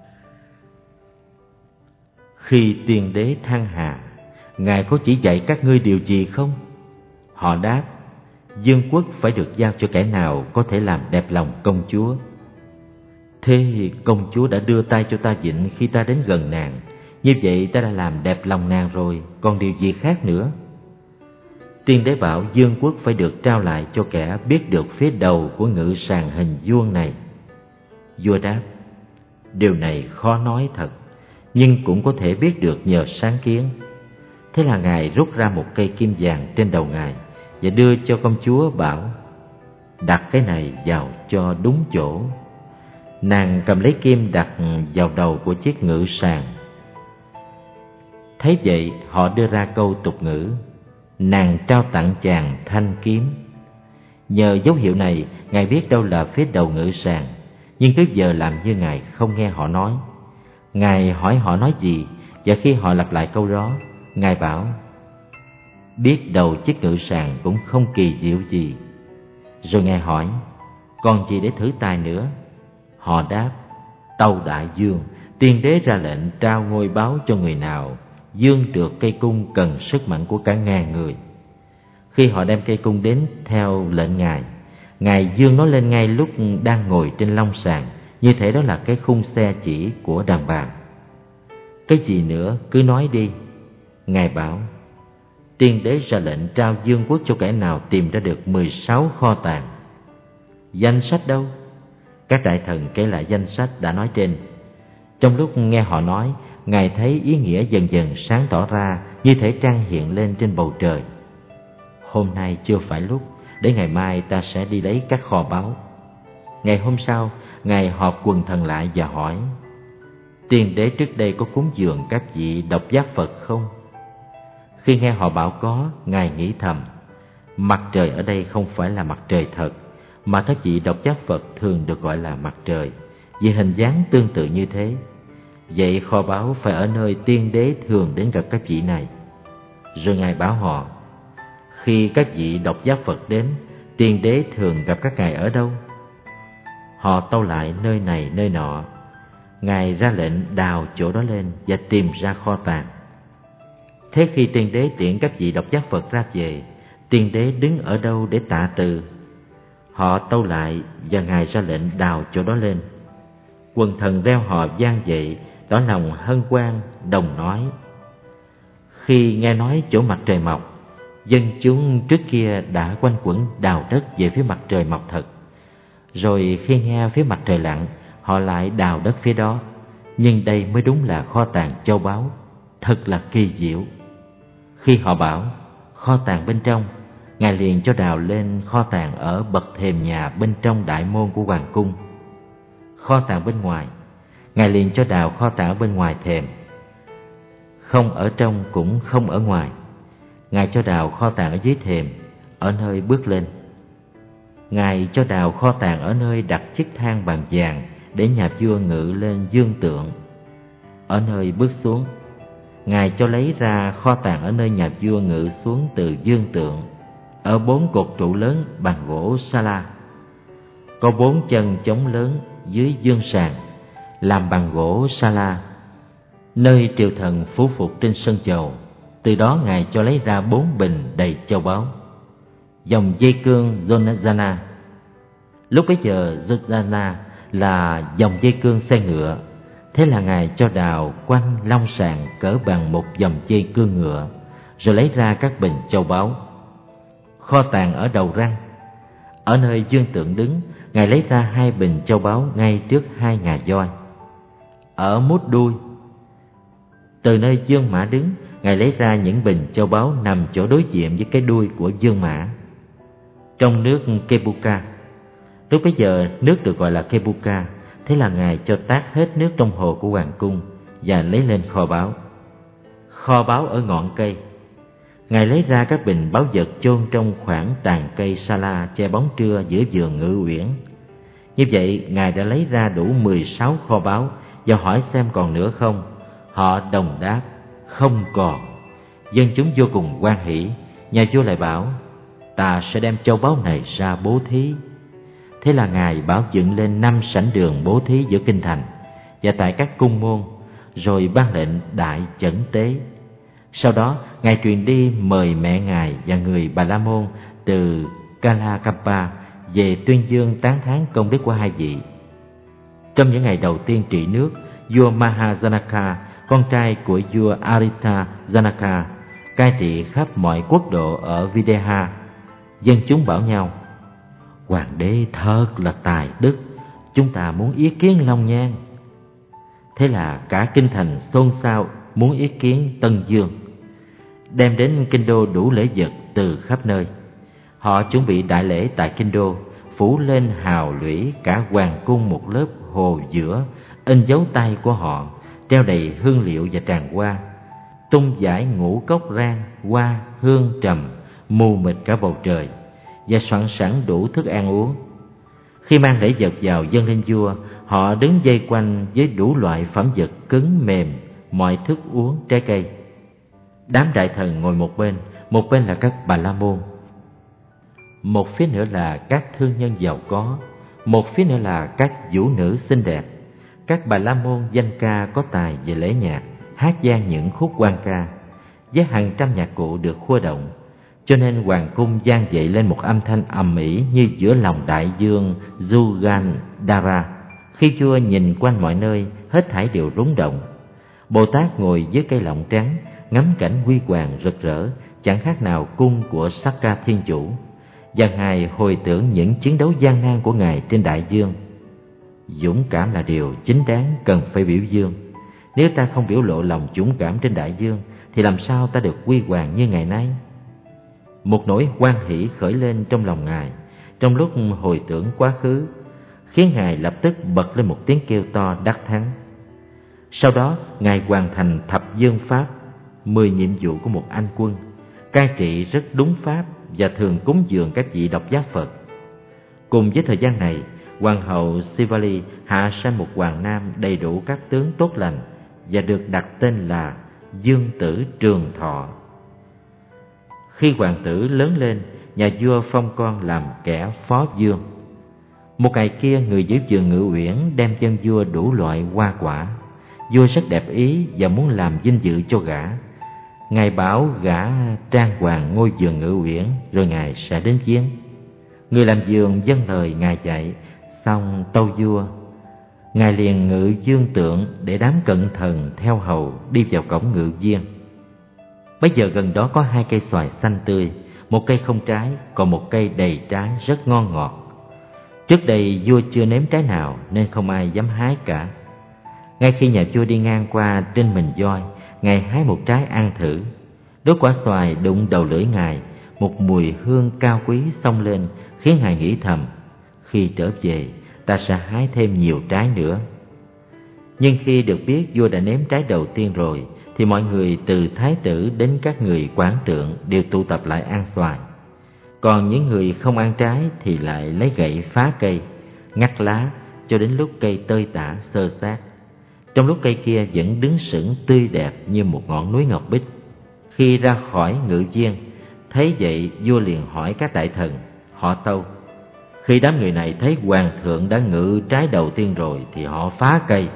Khi tiên đế thăng hà, Ngài có chỉ dạy các ngươi điều gì không? Họ đáp: vương quốc phải được giao cho kẻ nào có thể làm đẹp lòng công chúa. Thế công chúa đã đưa tay cho ta vịn khi ta đến gần nàng, như vậy ta đã làm đẹp lòng nàng rồi, còn điều gì khác nữa? Tiên đế bảo vương quốc phải được trao lại cho kẻ biết được phía đầu của ngự sàng hình vuông này. Vua đáp: Điều này khó nói thật, nhưng cũng có thể biết được nhờ sáng kiến. Thế là Ngài rút ra một cây kim vàng trên đầu Ngài và đưa cho công chúa, bảo: Đặt cái này vào cho đúng chỗ. Nàng cầm lấy kim đặt vào đầu của chiếc ngự sàng. Thấy vậy, họ đưa ra câu tục ngữ: Nàng trao tặng chàng thanh kiếm. Nhờ dấu hiệu này, Ngài biết đâu là phía đầu ngự sàng, nhưng cứ giờ làm như Ngài không nghe họ nói. Ngài hỏi họ nói gì, và khi họ lặp lại câu đó, Ngài bảo: Biết đầu chiếc ngự sàng cũng không kỳ diệu gì. Rồi Ngài hỏi: Còn gì để thử tài nữa? Họ đáp: Tâu đại vương, tiên đế ra lệnh trao ngôi báu cho người nào dương được cây cung cần sức mạnh của cả ngàn người. Khi họ đem cây cung đến theo lệnh Ngài, Ngài dương nó lên ngay lúc đang ngồi trên long sàng, như thể đó là cái khung xe chỉ của đàn bà. Cái gì nữa cứ nói đi. Ngài bảo: Tiên đế ra lệnh trao vương quốc cho kẻ nào tìm ra được 16 kho tàng. Danh sách đâu? Các đại thần kể lại danh sách đã nói trên. Trong lúc nghe họ nói, Ngài thấy ý nghĩa dần dần sáng tỏ ra, như thể trăng hiện lên trên bầu trời. Hôm nay chưa phải lúc, để ngày mai ta sẽ đi lấy các kho báu. Ngày hôm sau, Ngài họp quần thần lại và hỏi: Tiên đế trước đây có cúng dường các vị độc giác Phật không? Khi nghe họ bảo có, Ngài nghĩ thầm: Mặt trời ở đây không phải là mặt trời thật, mà các vị độc giác Phật thường được gọi là mặt trời, vì hình dáng tương tự như thế. Vậy kho báu phải ở nơi tiên đế thường đến gặp các vị này. Rồi Ngài bảo họ: Khi các vị độc giác Phật đến, tiên đế thường gặp các ngài ở đâu? Họ tâu lại nơi này nơi nọ. Ngài ra lệnh đào chỗ đó lên và tìm ra kho tàng. Thế khi tiên đế tiễn các vị độc giác Phật ra về, tiên đế đứng ở đâu để tạ từ? Họ tâu lại và ngài ra lệnh đào chỗ đó lên. Quần thần reo hò vang dậy, tỏ lòng hân hoan, đồng nói. Khi nghe nói chỗ mặt trời mọc, dân chúng trước kia đã quanh quẩn đào đất về phía mặt trời mọc thật. Rồi khi nghe phía mặt trời lặn, họ lại đào đất phía đó. Nhưng đây mới đúng là kho tàng châu báu, thật là kỳ diệu. Khi họ bảo kho tàng bên trong, ngài liền cho đào lên kho tàng ở bậc thềm nhà bên trong đại môn của hoàng cung. Kho tàng bên ngoài, ngài liền cho đào kho tàng ở bên ngoài thềm. Không ở trong cũng không ở ngoài, ngài cho đào kho tàng ở dưới thềm, ở nơi bước lên. Ngài cho đào kho tàng ở nơi đặt chiếc thang bằng vàng để nhà vua ngự lên dương tượng. Ở nơi bước xuống, ngài cho lấy ra kho tàng ở nơi nhà vua ngự xuống từ dương tượng, ở 4 cột trụ lớn bằng gỗ sa la. Có 4 chân chống lớn dưới dương sàn làm bằng gỗ sa la, nơi triều thần phú phục trên sân chầu. Từ đó ngài cho lấy ra 4 bình đầy châu báu. Dòng dây cương Jonazana. Lúc bấy giờ Jonazana là dòng dây cương xe ngựa. Thế là ngài cho đào quanh long sàn cỡ bằng một dòng dây cương ngựa, rồi lấy ra các bình châu báu. Kho tàng ở đầu răng, ở nơi dương tượng đứng, ngài lấy ra 2 bình châu báu ngay trước 2 ngà voi. Ở mút đuôi, từ nơi dương mã đứng, ngài lấy ra những bình châu báu nằm chỗ đối diện với cái đuôi của dương mã. Trong nước Kebuka, lúc bấy giờ nước được gọi là Kebuka, thế là ngài cho tát hết nước trong hồ của hoàng cung và lấy lên kho báu. Kho báu ở ngọn cây, ngài lấy ra các bình báu vật chôn trong khoảng tàn cây sa la che bóng trưa giữa vườn Ngự Uyển. Như vậy ngài đã lấy ra đủ 16 kho báu và hỏi xem còn nữa không. Họ đồng đáp không còn. Dân chúng vô cùng hoan hỉ. Nhà vua lại bảo ta sẽ đem châu báu này ra bố thí. Thế là ngài bảo dựng lên 5 sảnh đường bố thí giữa kinh thành và tại các cung môn, rồi ban lệnh đại chẩn tế. Sau đó ngài truyền đi mời mẹ ngài và người Bà La Môn từ Kalakappa về tuyên dương tán thán công đức của 2 vị. Trong những ngày đầu tiên trị nước, vua Mahajanaka, con trai của vua Arita Janaka, cai trị khắp mọi quốc độ ở Videha. Dân chúng bảo nhau: hoàng đế thật là tài đức, chúng ta muốn ý kiến Long Nhan. Thế là cả kinh thành xôn xao muốn ý kiến Tân Dương, đem đến kinh đô đủ lễ vật từ khắp nơi. Họ chuẩn bị đại lễ tại kinh đô, phủ lên hào lũy cả hoàng cung một lớp hồ giữa, in dấu tay của họ, treo đầy hương liệu và tràng hoa, tung dải ngũ cốc rang, hoa, hương trầm, mù mịt cả bầu trời, và soạn sẵn đủ thức ăn uống. Khi mang lễ vật vào dâng lên vua, họ đứng vây quanh với đủ loại phẩm vật cứng mềm, mọi thức uống, trái cây. Đám đại thần ngồi một bên là các Bà La Môn, một phía nữa là các thương nhân giàu có, một phía nữa là các vũ nữ xinh đẹp. Các Bà La Môn danh ca có tài về lễ nhạc, hát vang những khúc hoan ca với hàng trăm nhạc cụ được khuấy động, cho nên hoàng cung vang dậy lên một âm thanh ầm ĩ như giữa lòng đại dương Jugandhara. Khi vua nhìn quanh mọi nơi, hết thảy đều rúng động. Bồ Tát ngồi dưới cây lọng trắng, ngắm cảnh huy hoàng rực rỡ, chẳng khác nào cung của Sakka Thiên Chủ, và ngài hồi tưởng những chiến đấu gian nan của ngài trên đại dương. Dũng cảm là điều chính đáng cần phải biểu dương. Nếu ta không biểu lộ lòng dũng cảm trên đại dương, thì làm sao ta được huy hoàng như ngày nay? Một nỗi hoan hỷ khởi lên trong lòng ngài trong lúc hồi tưởng quá khứ, khiến ngài lập tức bật lên một tiếng kêu to đắc thắng. Sau đó ngài hoàn thành thập dương pháp, 10 nhiệm vụ của một anh quân, cai trị rất đúng pháp và thường cúng dường các vị độc giác Phật. Cùng với thời gian này, hoàng hậu Sivali hạ sanh một hoàng nam đầy đủ các tướng tốt lành và được đặt tên là Dương Tử Trường Thọ. Khi hoàng tử lớn lên, nhà vua phong con làm kẻ phó vương. Một ngày kia, người giữ vườn Ngự Uyển đem cho vua đủ loại hoa quả. Vua rất đẹp ý và muốn làm vinh dự cho gã. Ngài bảo gã trang hoàng ngôi vườn Ngự Uyển, rồi ngài sẽ đến viếng. Người làm vườn vâng lời Ngài dạy, xong tâu vua. Ngài liền ngự dương tượng để đám cận thần theo hầu đi vào cổng ngự viên. Bây giờ gần đó có 2 cây xoài xanh tươi, một cây không trái, còn một cây đầy trái rất ngon ngọt. Trước đây vua chưa nếm trái nào nên không ai dám hái cả. Ngay khi nhà vua đi ngang qua trên mình voi, Ngài hái một trái ăn thử. Đốt quả xoài đụng đầu lưỡi Ngài, một mùi hương cao quý xông lên, khiến Ngài nghĩ thầm: khi trở về ta sẽ hái thêm nhiều trái nữa. Nhưng khi được biết vua đã nếm trái đầu tiên rồi, thì mọi người từ thái tử đến các người quản trượng đều tụ tập lại ăn xoài. Còn những người không ăn trái thì lại lấy gậy phá cây, ngắt lá cho đến lúc cây tơi tả xơ xác. Trong lúc cây kia vẫn đứng sững tươi đẹp như một ngọn núi ngọc bích. Khi ra khỏi ngự viên, thấy vậy vua liền hỏi các đại thần, họ tâu: khi đám người này thấy hoàng thượng đã ngự trái đầu tiên rồi thì họ phá cây,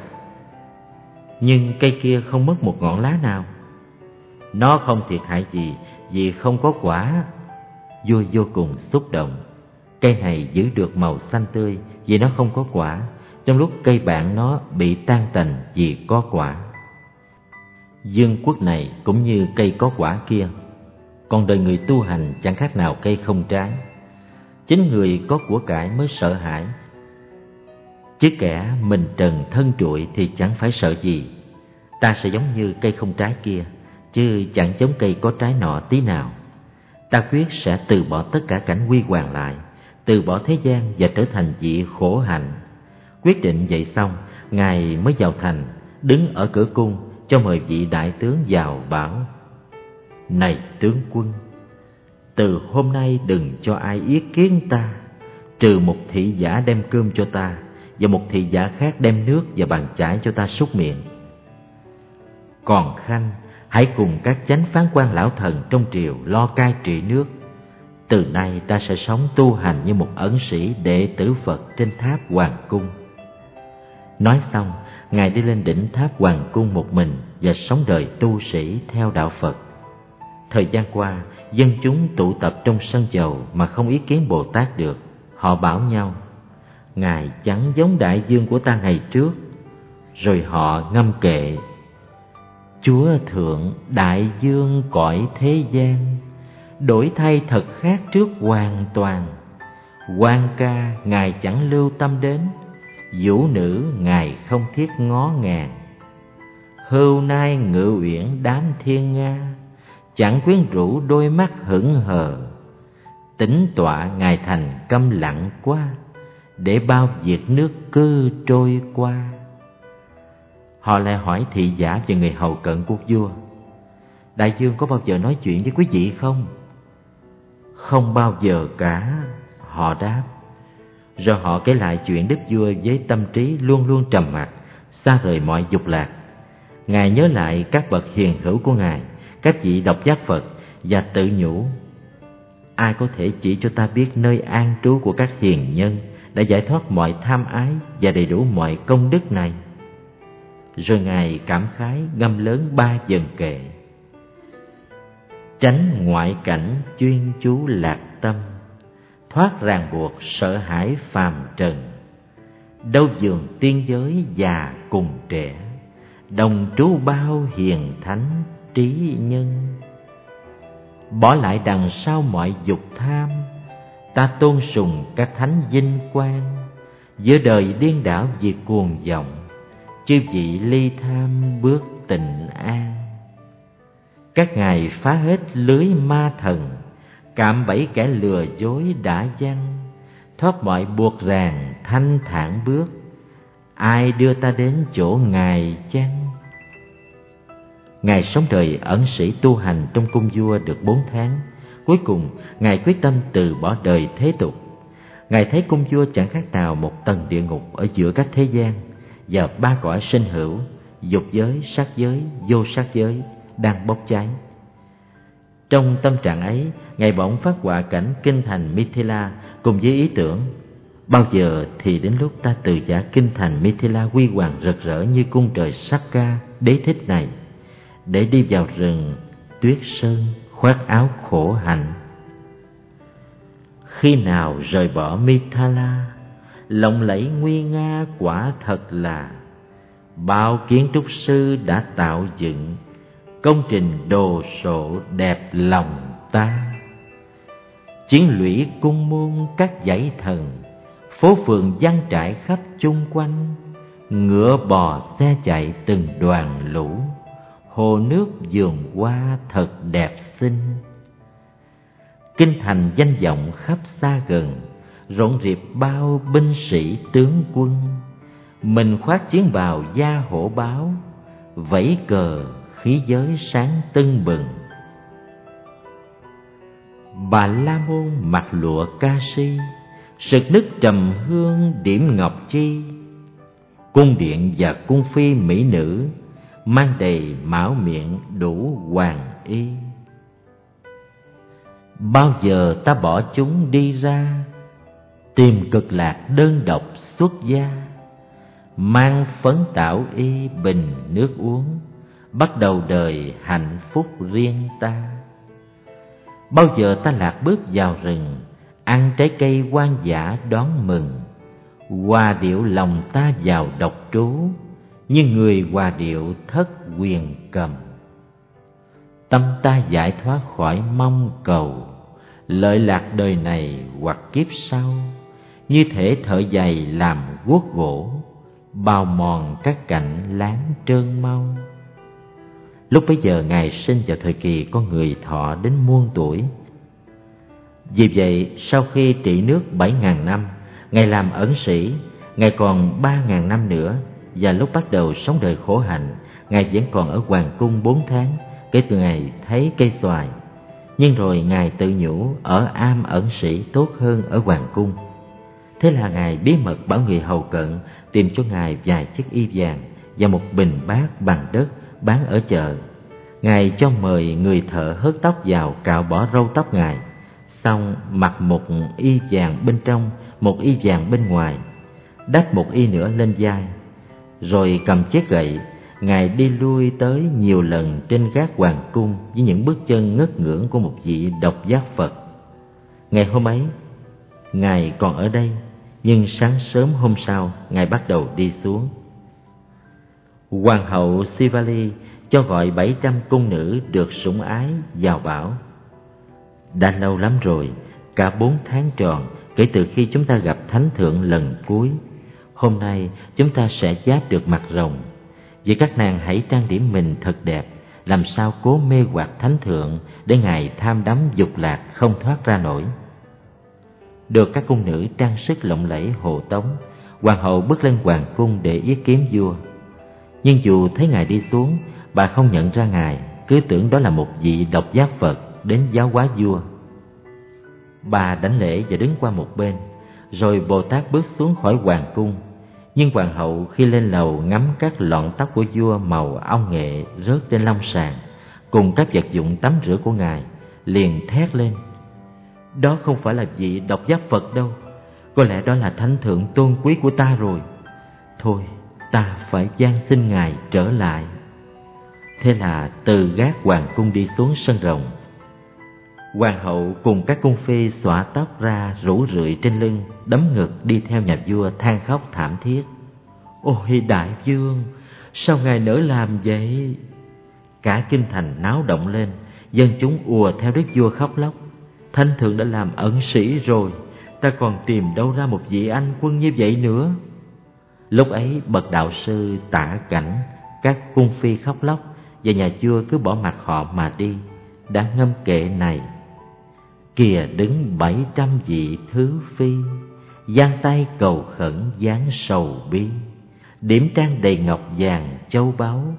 nhưng cây kia không mất một ngọn lá nào. Nó không thiệt hại gì vì không có quả. Vua vô cùng xúc động. Cây này giữ được màu xanh tươi vì nó không có quả, trong lúc cây bạn nó bị tan tành vì có quả. Dương quốc này cũng như cây có quả kia, còn đời người tu hành chẳng khác nào cây không trái. Chính người có của cải mới sợ hãi, chứ kẻ mình trần thân trụi thì chẳng phải sợ gì. Ta sẽ giống như cây không trái kia, chứ chẳng giống cây có trái nọ tí nào. Ta quyết sẽ từ bỏ tất cả cảnh huy hoàng lại, từ bỏ thế gian và trở thành vị khổ hạnh. Quyết định vậy xong, Ngài mới vào thành, đứng ở cửa cung cho mời vị đại tướng vào, bảo: này tướng quân, từ hôm nay đừng cho ai yết kiến ta, trừ một thị giả đem cơm cho ta và một thị giả khác đem nước và bàn chải cho ta súc miệng. Còn Khanh, hãy cùng các chánh phán quan lão thần trong triều lo cai trị nước. Từ nay ta sẽ sống tu hành như một ẩn sĩ đệ tử Phật trên tháp hoàng cung. Nói xong, Ngài đi lên đỉnh tháp hoàng cung một mình và sống đời tu sĩ theo đạo Phật. Thời gian qua, dân chúng tụ tập trong sân chầu mà không ý kiến Bồ Tát được. Họ bảo nhau: Ngài chẳng giống đại dương của ta ngày trước. Rồi họ ngâm kệ: Chúa thượng đại dương cõi thế gian, đổi thay thật khác trước hoàn toàn. Quan ca Ngài chẳng lưu tâm đến, vũ nữ Ngài không thiết ngó ngàng. Hưu nai ngự uyển đám thiên nga, chẳng quyến rũ đôi mắt hững hờ. Tĩnh tọa Ngài thành câm lặng quá, để bao việc nước cứ trôi qua. Họ lại hỏi thị giả và người hầu cận của vua: Đại dương có bao giờ nói chuyện với quý vị không? Không bao giờ cả, họ đáp. Rồi họ kể lại chuyện đức vua với tâm trí luôn luôn trầm mặc, xa rời mọi dục lạc. Ngài nhớ lại các bậc hiền hữu của Ngài, các vị độc giác Phật, và tự nhủ: ai có thể chỉ cho ta biết nơi an trú của các hiền nhân đã giải thoát mọi tham ái và đầy đủ mọi công đức này? Rồi Ngài cảm khái ngâm lớn 3 vần kệ: tránh ngoại cảnh chuyên chú lạc tâm, thoát ràng buộc sợ hãi phàm trần. Đâu vườn tiên giới già cùng trẻ, đồng trú bao hiền thánh trí nhân. Bỏ lại đằng sau mọi dục tham, ta tôn sùng các thánh vinh quang. Giữa đời điên đảo vì cuồng vọng, chư vị ly tham bước tịnh an. Các ngài phá hết lưới ma thần, cạm bẫy kẻ lừa dối đã giăng. Thoát mọi buộc ràng thanh thản bước, ai đưa ta đến chỗ Ngài chăng? Ngài sống đời ẩn sĩ tu hành trong cung vua được 4 tháng. Cuối cùng Ngài quyết tâm từ bỏ đời thế tục. Ngài thấy cung vua chẳng khác nào một tầng địa ngục ở giữa các thế gian, và 3 cõi sinh hữu, dục giới, sắc giới, vô sắc giới đang bốc cháy. Trong tâm trạng ấy, Ngài bỗng phát họa cảnh kinh thành Mithila cùng với ý tưởng: bao giờ thì đến lúc ta từ giả kinh thành Mithila huy hoàng rực rỡ như cung trời Sakka đế thích này, để đi vào rừng tuyết sơn khoác áo khổ hạnh. Khi nào rời bỏ Mithala, lộng lẫy nguy nga quả thật là bao kiến trúc sư đã tạo dựng công trình đồ sộ đẹp lòng ta. Chiến lũy cung môn các dãy thần, phố phường văn trải khắp chung quanh, ngựa bò xe chạy từng đoàn lũ, hồ nước vườn hoa thật đẹp xinh. Kinh thành danh vọng khắp xa gần, rộn rịp bao binh sĩ tướng quân. Mình khoác chiến bào da hổ báo, vẫy cờ khí giới sáng tưng bừng. Bà La Môn mặc lụa ca si, sực nức trầm hương điểm ngọc chi. Cung điện và cung phi mỹ nữ, mang đầy mão miệng đủ hoàng y. Bao giờ ta bỏ chúng đi ra, tìm cực lạc đơn độc xuất gia, mang phấn tảo y bình nước uống, bắt đầu đời hạnh phúc riêng ta. Bao giờ ta lạc bước vào rừng, ăn trái cây hoang dã đón mừng, hòa điệu lòng ta vào độc trú, như người hòa điệu thất quyền cầm. Tâm ta giải thoát khỏi mong cầu, lợi lạc đời này hoặc kiếp sau, như thể thợ giày làm guốc gỗ, bào mòn các cạnh láng trơn mau. Lúc bấy giờ Ngài sinh vào thời kỳ con người thọ đến muôn tuổi. Vì vậy sau khi trị nước 7.000 năm, Ngài làm ẩn sĩ. Ngài còn 3.000 năm nữa, và lúc bắt đầu sống đời khổ hạnh, Ngài vẫn còn ở hoàng cung 4 tháng kể từ ngày thấy cây xoài. Nhưng rồi Ngài tự nhủ ở am ẩn sĩ tốt hơn ở hoàng cung. Thế là Ngài bí mật bảo người hầu cận tìm cho Ngài vài chiếc y vàng và một bình bát bằng đất bán ở chợ. Ngài cho mời người thợ hớt tóc vào cạo bỏ râu tóc Ngài, xong mặc một y vàng bên trong, một y vàng bên ngoài, đắp một y nữa lên vai, rồi cầm chiếc gậy. Ngài đi lui tới nhiều lần trên gác hoàng cung với những bước chân ngất ngưỡng của một vị độc giác Phật. Ngày hôm ấy, Ngài còn ở đây, nhưng sáng sớm hôm sau, Ngài bắt đầu đi xuống. Hoàng hậu Sivali cho gọi 700 cung nữ được sủng ái vào bảo: đã lâu lắm rồi, cả 4 tháng tròn kể từ khi chúng ta gặp Thánh Thượng lần cuối. Hôm nay chúng ta sẽ giáp được mặt rồng. Vì các nàng hãy trang điểm mình thật đẹp, làm sao cố mê hoặc Thánh Thượng để Ngài tham đắm dục lạc không thoát ra nổi. Được các cung nữ trang sức lộng lẫy hộ tống, hoàng hậu bước lên hoàng cung để yết kiến vua. Nhưng dù thấy Ngài đi xuống, bà không nhận ra Ngài, cứ tưởng đó là một vị độc giác Phật đến giáo hóa vua. Bà đảnh lễ và đứng qua một bên, rồi Bồ Tát bước xuống khỏi hoàng cung. Nhưng hoàng hậu khi lên lầu ngắm các lọn tóc của vua màu ong nghệ rớt trên long sàn, cùng các vật dụng tắm rửa của Ngài, liền thét lên: đó không phải là vị độc giác Phật đâu, có lẽ đó là Thánh Thượng tôn quý của ta rồi. Thôi, ta phải van xin Ngài trở lại. Thế là từ gác hoàng cung đi xuống sân rồng. Hoàng hậu cùng các cung phi xõa tóc ra rủ rượi trên lưng, đấm ngực đi theo nhà vua than khóc thảm thiết: ôi đại vương, sao Ngài nỡ làm vậy? Cả kinh thành náo động lên, dân chúng ùa theo đức vua khóc lóc: Thánh Thượng đã làm ẩn sĩ rồi, ta còn tìm đâu ra một vị anh quân như vậy nữa. Lúc ấy bậc đạo sư Tả Cảnh, các cung phi khóc lóc, và nhà vua cứ bỏ mặc họ mà đi, đã ngâm kệ này: kìa đứng 700 vị thứ phi, giang tay cầu khẩn dáng sầu bi, điểm trang đầy ngọc vàng châu báu.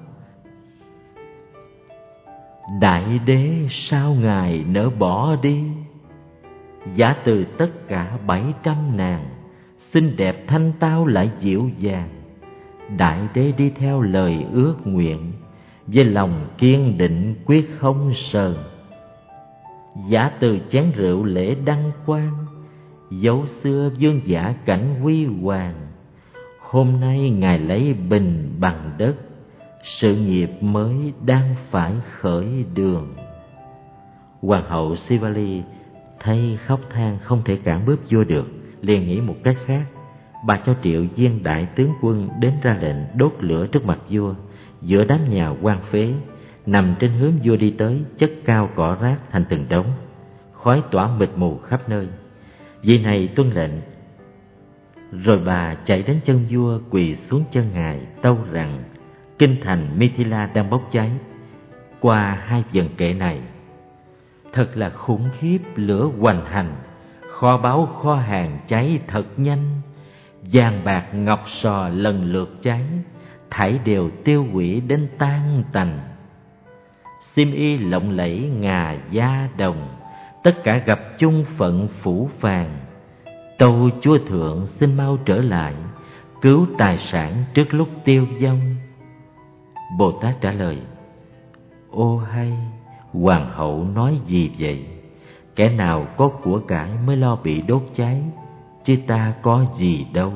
Đại đế sao Ngài nỡ bỏ đi? Giả từ tất cả 700 nàng, xinh đẹp thanh tao lại dịu dàng, đại đế đi theo lời ước nguyện, với lòng kiên định quyết không sờn. Giả từ chén rượu lễ đăng quang, dấu xưa vương giả cảnh huy hoàng. Hôm nay Ngài lấy bình bằng đất, sự nghiệp mới đang phải khởi đường. Hoàng hậu Sivali Thấy khóc than không thể cản bước vua được, liền nghĩ một cách khác. Bà cho triệu viên đại tướng quân đến ra lệnh đốt lửa trước mặt vua, giữa đám nhà quan phế. Nằm trên hướng vua đi tới, chất cao cỏ rác thành từng đống, khói tỏa mịt mù khắp nơi. Vị này tuân lệnh. Rồi bà chạy đến chân vua, quỳ xuống chân ngài, tâu rằng kinh thành Mithila đang bốc cháy. Qua hai vần kệ này: thật là khủng khiếp lửa hoành hành, kho báu kho hàng cháy thật nhanh, vàng bạc ngọc sò lần lượt cháy, thảy đều tiêu hủy đến tan tành. Xiêm y lộng lẫy ngà da đồng, tất cả gặp chung phận phủ phàng. Tâu chúa thượng xin mau trở lại, cứu tài sản trước lúc tiêu vong. Bồ Tát trả lời: ô hay, hoàng hậu nói gì vậy? Kẻ nào có của cải mới lo bị đốt cháy, chứ ta có gì đâu.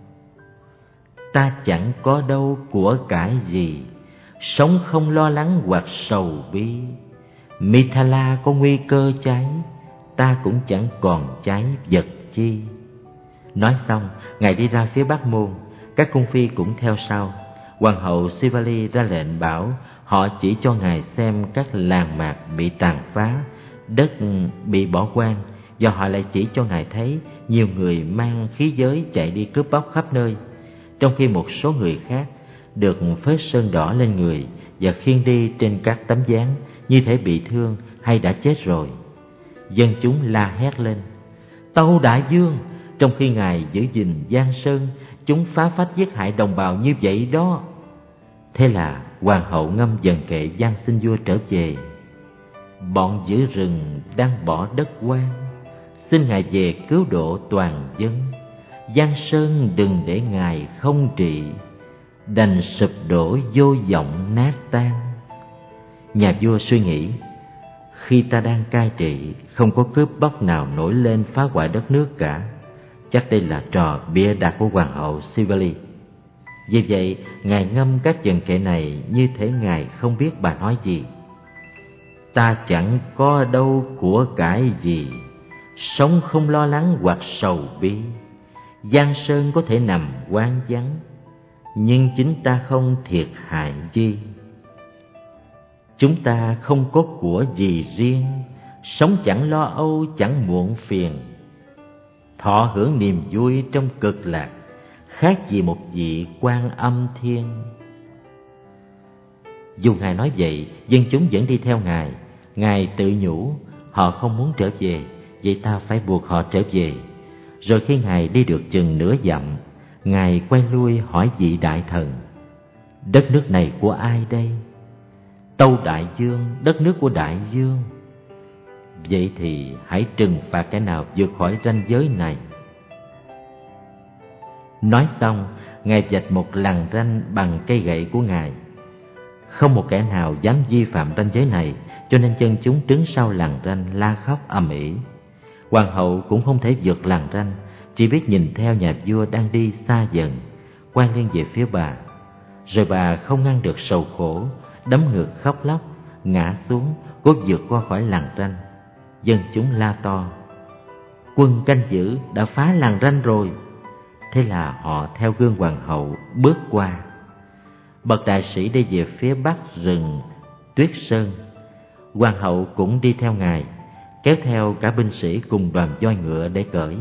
Ta chẳng có đâu của cải gì, sống không lo lắng hoặc sầu bi. Mithila có nguy cơ cháy, ta cũng chẳng còn cháy vật chi. Nói xong, ngài đi ra phía Bắc Môn, các cung phi cũng theo sau. Hoàng hậu Sivali ra lệnh bảo họ chỉ cho ngài xem các làng mạc bị tàn phá, đất bị bỏ hoang, và họ lại chỉ cho ngài thấy nhiều người mang khí giới chạy đi cướp bóc khắp nơi, trong khi một số người khác được phết sơn đỏ lên người và khiêng đi trên các tấm ván, như thể bị thương hay đã chết rồi. Dân chúng la hét lên: tâu đại vương, trong khi ngài giữ gìn Giang Sơn, chúng phá phách giết hại đồng bào như vậy đó. Thế là hoàng hậu ngâm vần kệ van xin vua trở về. Bọn giữ rừng đang bỏ đất hoang, xin ngài về cứu độ toàn dân. Giang Sơn đừng để ngài không trị, đành sụp đổ vô vọng nát tan. Nhà vua suy nghĩ: khi ta đang cai trị, không có cướp bóc nào nổi lên phá hoại đất nước cả. Chắc đây là trò bịa đặt của hoàng hậu Sivali. Vì vậy, ngài ngâm các vần kệ này như thể ngài không biết bà nói gì. Ta chẳng có đâu của cải gì, sống không lo lắng hoặc sầu bi. Giang Sơn có thể nằm hoang vắng, nhưng chính ta không thiệt hại gì. Chúng ta không có của gì riêng, sống chẳng lo âu chẳng muộn phiền. Thọ hưởng niềm vui trong cực lạc, khác gì một vị Quan Âm Thiên. Dù ngài nói vậy, dân chúng vẫn đi theo ngài. Ngài tự nhủ họ không muốn trở về, vậy ta phải buộc họ trở về. Rồi khi ngài đi được chừng nửa dặm, ngài quay lui hỏi vị đại thần: đất nước này của ai đây? Tâu đại vương, đất nước của đại vương. Vậy thì hãy trừng phạt kẻ nào vượt khỏi ranh giới này. Nói xong, ngài vạch một lằn ranh bằng cây gậy của ngài. Không một kẻ nào dám vi phạm ranh giới này, cho nên dân chúng đứng sau lằn ranh la khóc ầm ĩ. Hoàng hậu cũng không thể vượt lằn ranh, chỉ biết nhìn theo nhà vua đang đi xa dần, quay lưng về phía bà. Rồi bà không ngăn được sầu khổ, đấm ngực khóc lóc, ngã xuống, cố vượt qua khỏi lằn ranh. Dân chúng la to: quân canh giữ đã phá lằn ranh rồi. Thế là họ theo gương hoàng hậu bước qua. Bậc đại sĩ đi về phía bắc rừng Tuyết Sơn. Hoàng hậu cũng đi theo ngài, kéo theo cả binh sĩ cùng đoàn voi ngựa để cởi.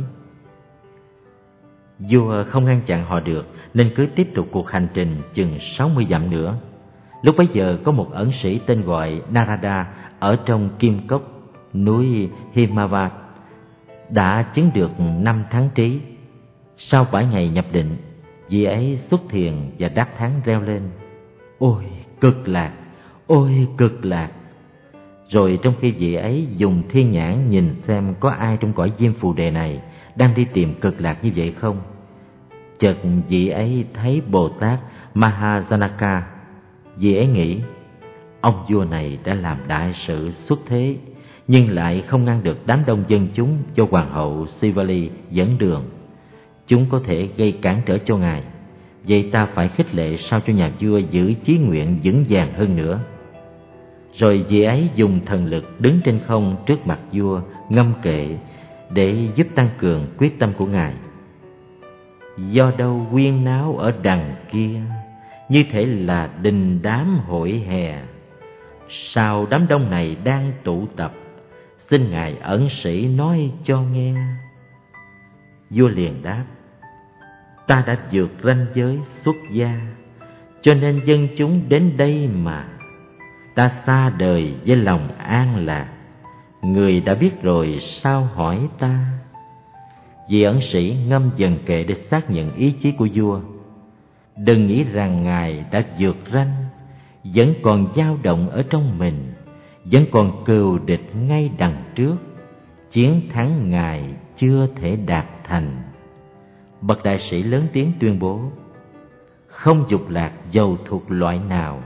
Vua không ngăn chặn họ được, nên cứ tiếp tục cuộc hành trình chừng 60 dặm nữa. Lúc bấy giờ có một ẩn sĩ tên gọi Narada ở trong Kim Cốc, núi Himavat, đã chứng được 5 tháng trí. Sau 7 ngày nhập định, vị ấy xuất thiền và đắc thắng reo lên: ôi cực lạc, ôi cực lạc. Rồi trong khi vị ấy dùng thiên nhãn nhìn xem có ai trong cõi Diêm Phù Đề này đang đi tìm cực lạc như vậy không, chợt vị ấy thấy Bồ Tát Mahajanaka. Vị ấy nghĩ: ông vua này đã làm đại sự xuất thế, nhưng lại không ngăn được đám đông dân chúng cho hoàng hậu Sivali dẫn đường. Chúng có thể gây cản trở cho ngài. Vậy ta phải khích lệ sao cho nhà vua giữ chí nguyện vững vàng hơn nữa. Rồi vị ấy dùng thần lực đứng trên không trước mặt vua ngâm kệ để giúp tăng cường quyết tâm của ngài. Do đâu huyên náo ở đằng kia, như thể là đình đám hội hè. Sao đám đông này đang tụ tập, xin ngài ẩn sĩ nói cho nghe. Vua liền đáp: ta đã vượt ranh giới xuất gia, cho nên dân chúng đến đây mà. Ta xa đời với lòng an lạc, người đã biết rồi sao hỏi ta. Vị ẩn sĩ ngâm dần kệ để xác nhận ý chí của vua. Đừng nghĩ rằng ngài đã vượt ranh, vẫn còn dao động ở trong mình, vẫn còn cừu địch ngay đằng trước. Chiến thắng ngài chưa thể đạt thành. Bậc đại sĩ lớn tiếng tuyên bố: không dục lạc dầu thuộc loại nào,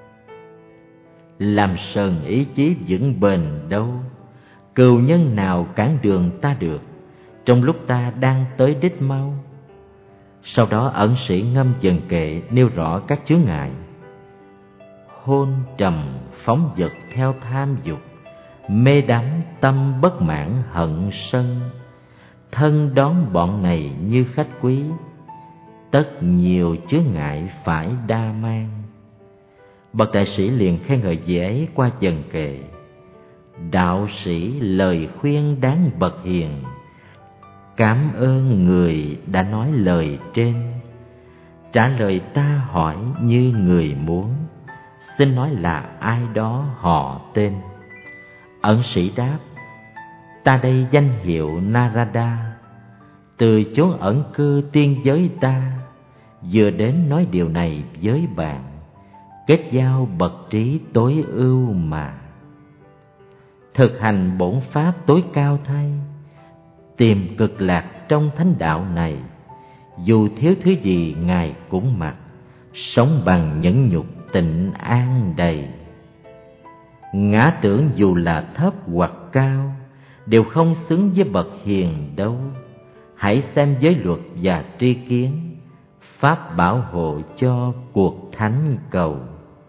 làm sờn ý chí vững bền đâu. Cừu nhân nào cản đường ta được, trong lúc ta đang tới đích mau. Sau đó ẩn sĩ ngâm dần kệ nêu rõ các chướng ngại: hôn trầm phóng dật theo tham dục, mê đắm tâm bất mãn hận sân. Thân đón bọn này như khách quý, tất nhiều chướng ngại phải đa mang. Bậc đại sĩ liền khen ngợi vị ấy qua dần kệ: đạo sĩ lời khuyên đáng bậc hiền, cảm ơn người đã nói lời trên. Trả lời ta hỏi như người muốn, xin nói là ai đó họ tên. Ẩn sĩ đáp: ta đây danh hiệu Narada, từ chốn ẩn cư tiên giới ta, vừa đến nói điều này với bạn, kết giao bậc trí tối ưu mà. Thực hành bổn pháp tối cao thay, tìm cực lạc trong thánh đạo này. Dù thiếu thứ gì ngài cũng mặc, sống bằng nhẫn nhục tịnh an đầy. Ngã tưởng dù là thấp hoặc cao, đều không xứng với bậc hiền đâu. Hãy xem giới luật và tri kiến, pháp bảo hộ cho cuộc thánh cầu.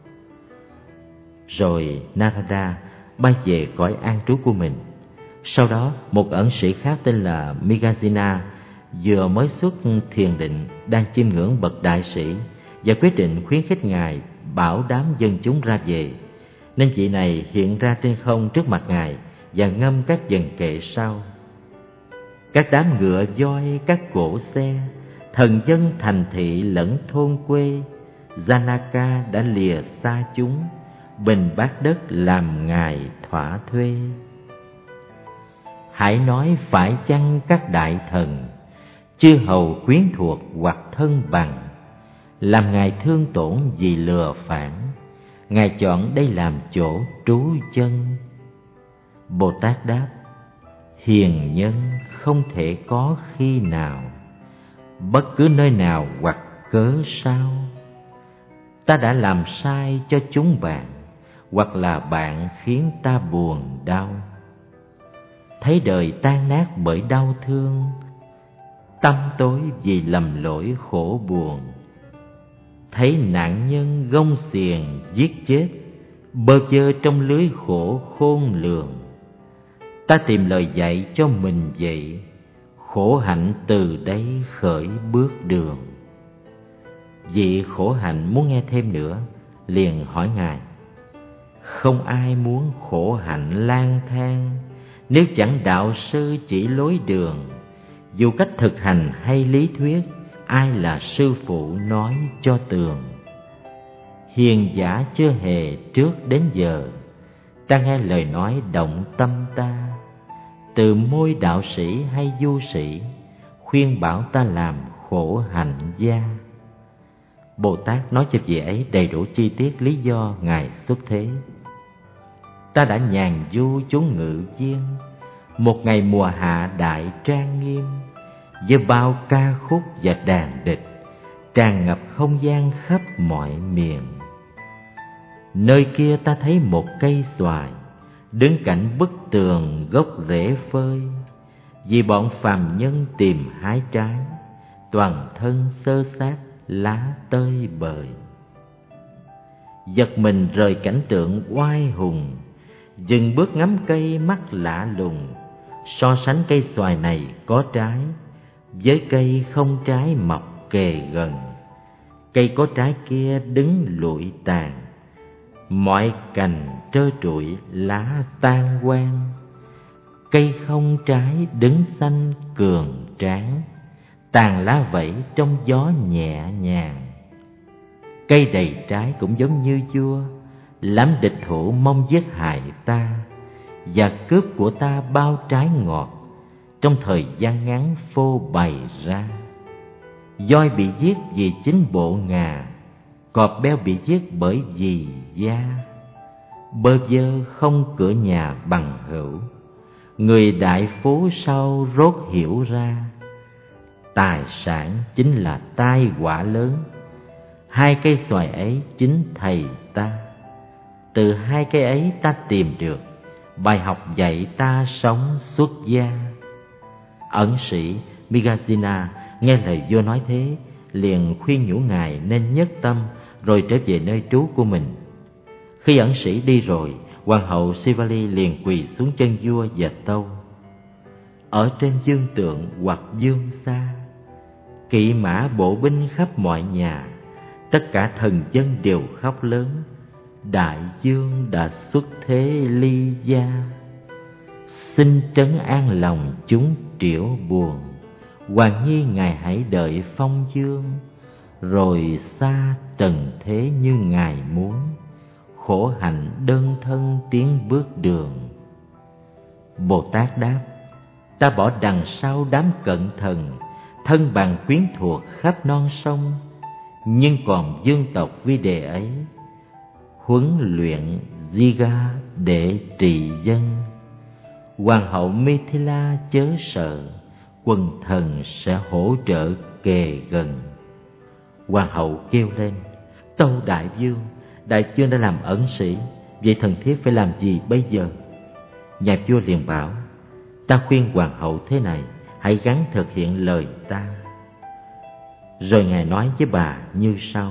Rồi Narada bay về cõi an trú của mình. Sau đó một ẩn sĩ khác tên là Migajina vừa mới xuất thiền định, đang chiêm ngưỡng bậc đại sĩ và quyết định khuyến khích ngài bảo đám dân chúng ra về, nên vị này hiện ra trên không trước mặt ngài và ngâm các dần kệ sau: các đám ngựa voi, các cỗ xe, thần dân thành thị lẫn thôn quê, Janaka đã lìa xa chúng, bình bát đất làm ngài thỏa thuê. Hãy nói phải chăng các đại thần, chư hầu quyến thuộc hoặc thân bằng, làm ngài thương tổn vì lừa phản, ngài chọn đây làm chỗ trú chân. Bồ Tát đáp: hiền nhân không thể có khi nào, bất cứ nơi nào hoặc cớ sao. Ta đã làm sai cho chúng bạn, hoặc là bạn khiến ta buồn đau. Thấy đời tan nát bởi đau thương, tâm tối vì lầm lỗi khổ buồn. Thấy nạn nhân gông xiềng giết chết, bơ vơ trong lưới khổ khôn lường. Ta tìm lời dạy cho mình vậy, khổ hạnh từ đây khởi bước đường. Vị khổ hạnh muốn nghe thêm nữa, liền hỏi ngài: không ai muốn khổ hạnh lang thang, nếu chẳng đạo sư chỉ lối đường. Dù cách thực hành hay lý thuyết, ai là sư phụ nói cho tường. Hiền giả chưa hề trước đến giờ, ta nghe lời nói động tâm ta. Từ môi đạo sĩ hay du sĩ, khuyên bảo ta làm khổ hạnh gia. Bồ Tát nói cho vị ấy đầy đủ chi tiết lý do ngài xuất thế. Ta đã nhàn du chốn ngự viên, một ngày mùa hạ đại trang nghiêm, với bao ca khúc và đàn địch, tràn ngập không gian khắp mọi miền. Nơi kia ta thấy một cây xoài, đứng cạnh bức tường gốc rễ phơi. Vì bọn phàm nhân tìm hái trái, toàn thân xơ xác lá tơi bời. giật mình rời cảnh tượng oai hùng, dừng bước ngắm cây mắt lạ lùng, so sánh cây xoài này có trái với cây không trái mọc kề gần. Cây có trái kia đứng lụi tàn, mọi cành trơ trụi lá tan quang. Cây không trái đứng xanh cường tráng, tàn lá vẫy trong gió nhẹ nhàng. Cây đầy trái cũng giống như vua, lắm địch thủ mong giết hại ta, và cướp của ta bao trái ngọt, trong thời gian ngắn phô bày ra. Voi bị giết vì chính bộ ngà, cọp beo bị giết bởi vì da. Bơ vơ không cửa nhà bằng hữu, người đại phú sau rốt hiểu ra. Tài sản chính là tai họa lớn, hai cây xoài ấy chính thầy ta. Từ hai cây ấy ta tìm được bài học dạy ta sống xuất gia. Ẩn sĩ Migasina nghe lời vua nói thế, liền khuyên nhủ ngài nên nhất tâm, rồi trở về nơi trú của mình. Khi ẩn sĩ đi rồi, hoàng hậu Sivali liền quỳ xuống chân vua và tâu: Ở trên dương tượng hoặc dương xa, kỵ mã bộ binh khắp mọi nhà, tất cả thần dân đều khóc lớn. Đại dương đã xuất thế ly gia, xin trấn an lòng chúng triểu buồn. Hoàng nhi ngài hãy đợi phong dương, rồi xa trần thế như ngài muốn. Khổ hạnh đơn thân tiến bước đường. Bồ Tát đáp: Ta bỏ đằng sau đám cận thần, thân bằng quyến thuộc khắp non sông, nhưng còn dương tộc vi đề ấy, huấn luyện Jiga để trị dân. Hoàng hậu Mithila chớ sợ, quần thần sẽ hỗ trợ kề gần. Hoàng hậu kêu lên: Tâu đại vương đã làm ẩn sĩ, vậy thần thiếp phải làm gì bây giờ? Nhà vua liền bảo: Ta khuyên hoàng hậu thế này, hãy gắng thực hiện lời ta. Rồi ngài nói với bà như sau: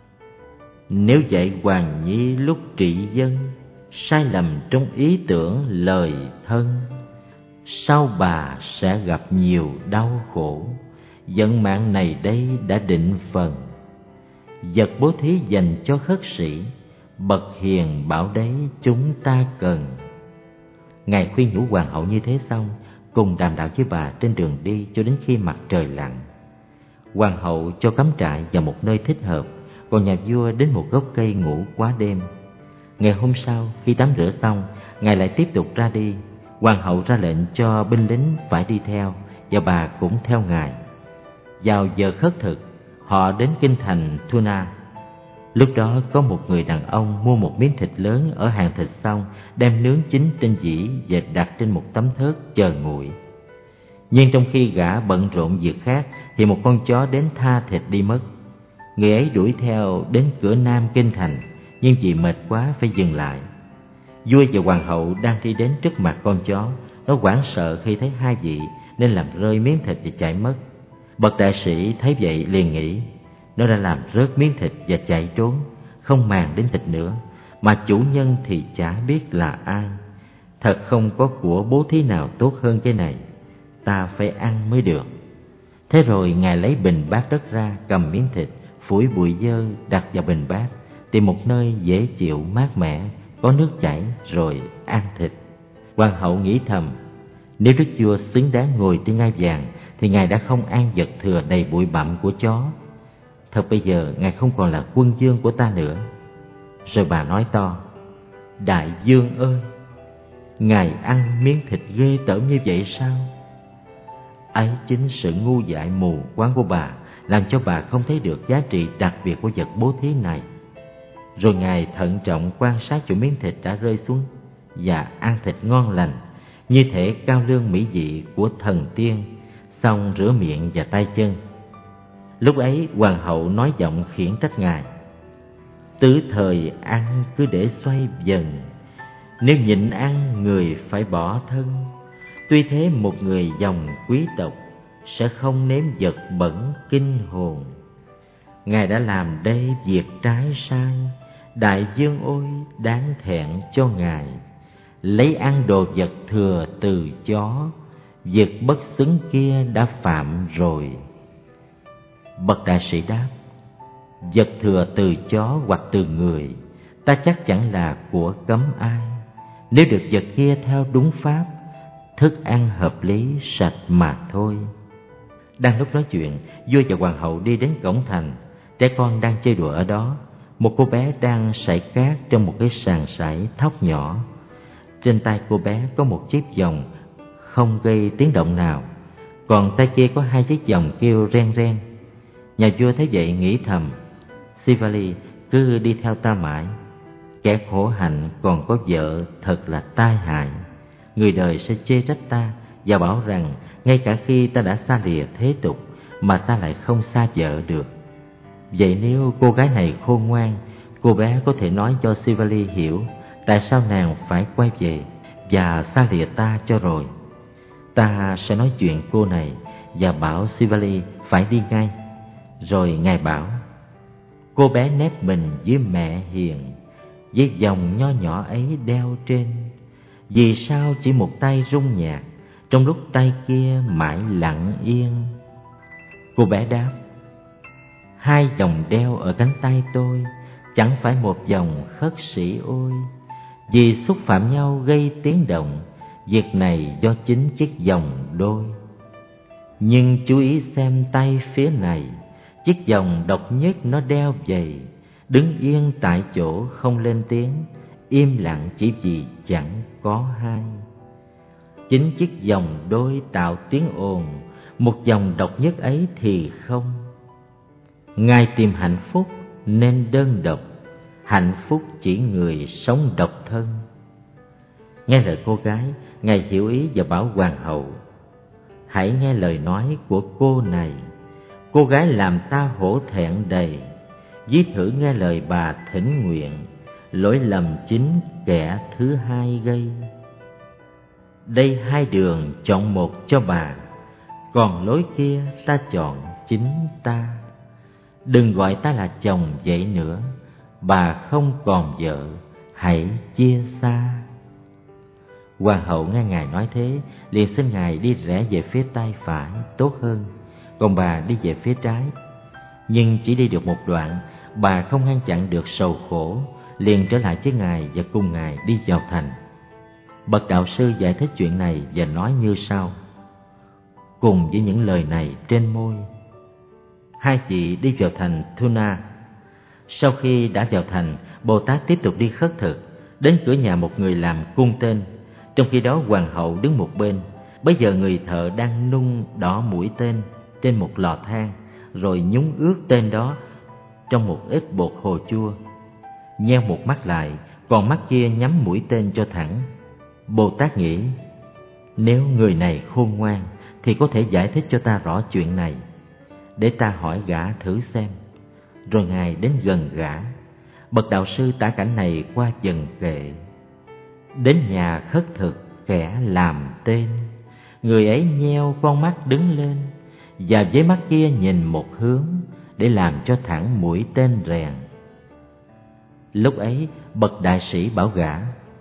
Nếu dạy hoàng nhi lúc trị dân, sai lầm trong ý tưởng lời thân, sau bà sẽ gặp nhiều đau khổ. Vận mạng này đây đã định phần, vật bố thí dành cho khất sĩ, bậc hiền bảo đấy chúng ta cần. Ngài khuyên nhủ hoàng hậu như thế xong, cùng đàm đạo với bà trên đường đi cho đến khi mặt trời lặn. Hoàng hậu cho cắm trại vào một nơi thích hợp, còn nhà vua đến một gốc cây ngủ quá đêm. Ngày hôm sau, khi tắm rửa xong, ngài lại tiếp tục ra đi. Hoàng hậu ra lệnh cho binh lính phải đi theo, và bà cũng theo ngài. Vào giờ khất thực, họ đến kinh thành Thuna. Lúc đó có một người đàn ông mua một miếng thịt lớn ở hàng thịt xong, đem nướng chín trên dĩ và đặt trên một tấm thớt chờ nguội. Nhưng trong khi gã bận rộn việc khác, thì một con chó đến tha thịt đi mất. Người ấy đuổi theo đến cửa nam kinh thành, nhưng vì mệt quá phải dừng lại. Vua và hoàng hậu đang đi đến trước mặt con chó. Nó hoảng sợ khi thấy hai vị, nên làm rơi miếng thịt và chạy mất. Bậc đại sĩ thấy vậy liền nghĩ: Nó đã làm rớt miếng thịt và chạy trốn, không màng đến thịt nữa, mà chủ nhân thì chả biết là ai. Thật không có của bố thí nào tốt hơn cái này, ta phải ăn mới được. Thế rồi ngài lấy bình bát đất ra, cầm miếng thịt, phủi bụi dơ đặt vào bình bát, tìm một nơi dễ chịu mát mẻ, có nước chảy, rồi ăn thịt. Hoàng hậu nghĩ thầm: Nếu đức vua xứng đáng ngồi trên ngai vàng, thì ngài đã không ăn vật thừa đầy bụi bặm của chó. Thật bây giờ ngài không còn là quân vương của ta nữa. Rồi bà nói to: Đại vương ơi, ngài ăn miếng thịt ghê tởm như vậy sao? Ấy chính sự ngu dại mù quáng của bà làm cho bà không thấy được giá trị đặc biệt của vật bố thí này. Rồi ngài thận trọng quan sát chỗ miếng thịt đã rơi xuống và ăn thịt ngon lành, như thể cao lương mỹ vị của thần tiên, xong rửa miệng và tay chân. Lúc ấy hoàng hậu nói giọng khiển trách ngài: Tứ thời ăn cứ để xoay dần, nếu nhịn ăn người phải bỏ thân. Tuy thế một người dòng quý tộc sẽ không nếm vật bẩn kinh hồn. Ngài đã làm đây việc trái sai, đại dương ôi đáng thẹn cho ngài, lấy ăn đồ vật thừa từ chó, việc bất xứng kia đã phạm rồi. Bậc đại sĩ đáp: vật thừa từ chó hoặc từ người, ta chắc chẳng là của cấm ai. Nếu được vật kia theo đúng pháp, thức ăn hợp lý sạch mà thôi. Đang lúc nói chuyện, vua và hoàng hậu đi đến cổng thành. Trẻ con đang chơi đùa ở đó. Một cô bé đang sải cát trong một cái sàn sải thóc nhỏ. Trên tay cô bé có một chiếc vòng không gây tiếng động nào, còn tay kia có hai chiếc vòng kêu ren ren. Nhà vua thấy vậy nghĩ thầm: Shivali cứ đi theo ta mãi, kẻ khổ hạnh còn có vợ thật là tai hại. Người đời sẽ chê trách ta và bảo rằng ngay cả khi ta đã xa lìa thế tục mà ta lại không xa vợ được. Vậy nếu cô gái này khôn ngoan, cô bé có thể nói cho Shivali hiểu tại sao nàng phải quay về và xa lìa ta cho rồi. Ta sẽ nói chuyện cô này và bảo Shivali phải đi ngay. Rồi ngài bảo: cô bé nép mình với mẹ hiền, với vòng nho nhỏ ấy đeo trên. Vì sao chỉ một tay rung nhạc, trong lúc tay kia mãi lặng yên? Cô bé đáp: hai vòng đeo ở cánh tay tôi chẳng phải một vòng khất sĩ ôi. Vì xúc phạm nhau gây tiếng động, việc này do chính chiếc vòng đôi. Nhưng chú ý xem tay phía này, chiếc vòng độc nhất nó đeo vậy, đứng yên tại chỗ không lên tiếng, im lặng chỉ vì chẳng có hai. Chính chiếc vòng đôi tạo tiếng ồn, một vòng độc nhất ấy thì không. Ngài tìm hạnh phúc nên đơn độc, hạnh phúc chỉ người sống độc thân. Nghe lời cô gái, ngài hiểu ý và bảo hoàng hậu: hãy nghe lời nói của cô này, cô gái làm ta hổ thẹn đầy. Ví thử nghe lời bà thỉnh nguyện, lỗi lầm chính kẻ thứ hai gây. Đây hai đường chọn một cho bà, còn lối kia ta chọn chính ta. Đừng gọi ta là chồng vậy nữa, bà không còn vợ, hãy chia xa. Hoàng hậu nghe ngài nói thế, liền xin ngài đi rẽ về phía tay phải tốt hơn, còn bà đi về phía trái. Nhưng chỉ đi được một đoạn, bà không ngăn chặn được sầu khổ, liền trở lại với ngài và cùng ngài đi vào thành. Bậc đạo sư giải thích chuyện này và nói như sau. Cùng với những lời này trên môi, hai chị đi vào thành Thuna. Sau khi đã vào thành, Bồ Tát tiếp tục đi khất thực, đến cửa nhà một người làm cung tên. Trong khi đó hoàng hậu đứng một bên. Bấy giờ người thợ đang nung đỏ mũi tên trên một lò than, rồi nhúng ướt tên đó trong một ít bột hồ chua. Nheo một mắt lại, còn mắt kia nhắm mũi tên cho thẳng. Bồ Tát nghĩ: nếu người này khôn ngoan thì có thể giải thích cho ta rõ chuyện này, để ta hỏi gã thử xem. Rồi ngài đến gần gã. Bậc đạo sư tả cảnh này qua dần kệ. Đến nhà khất thực kẻ làm tên, người ấy nheo con mắt đứng lên, và với mắt kia nhìn một hướng, để làm cho thẳng mũi tên rèn. Lúc ấy bậc đại sĩ bảo gã: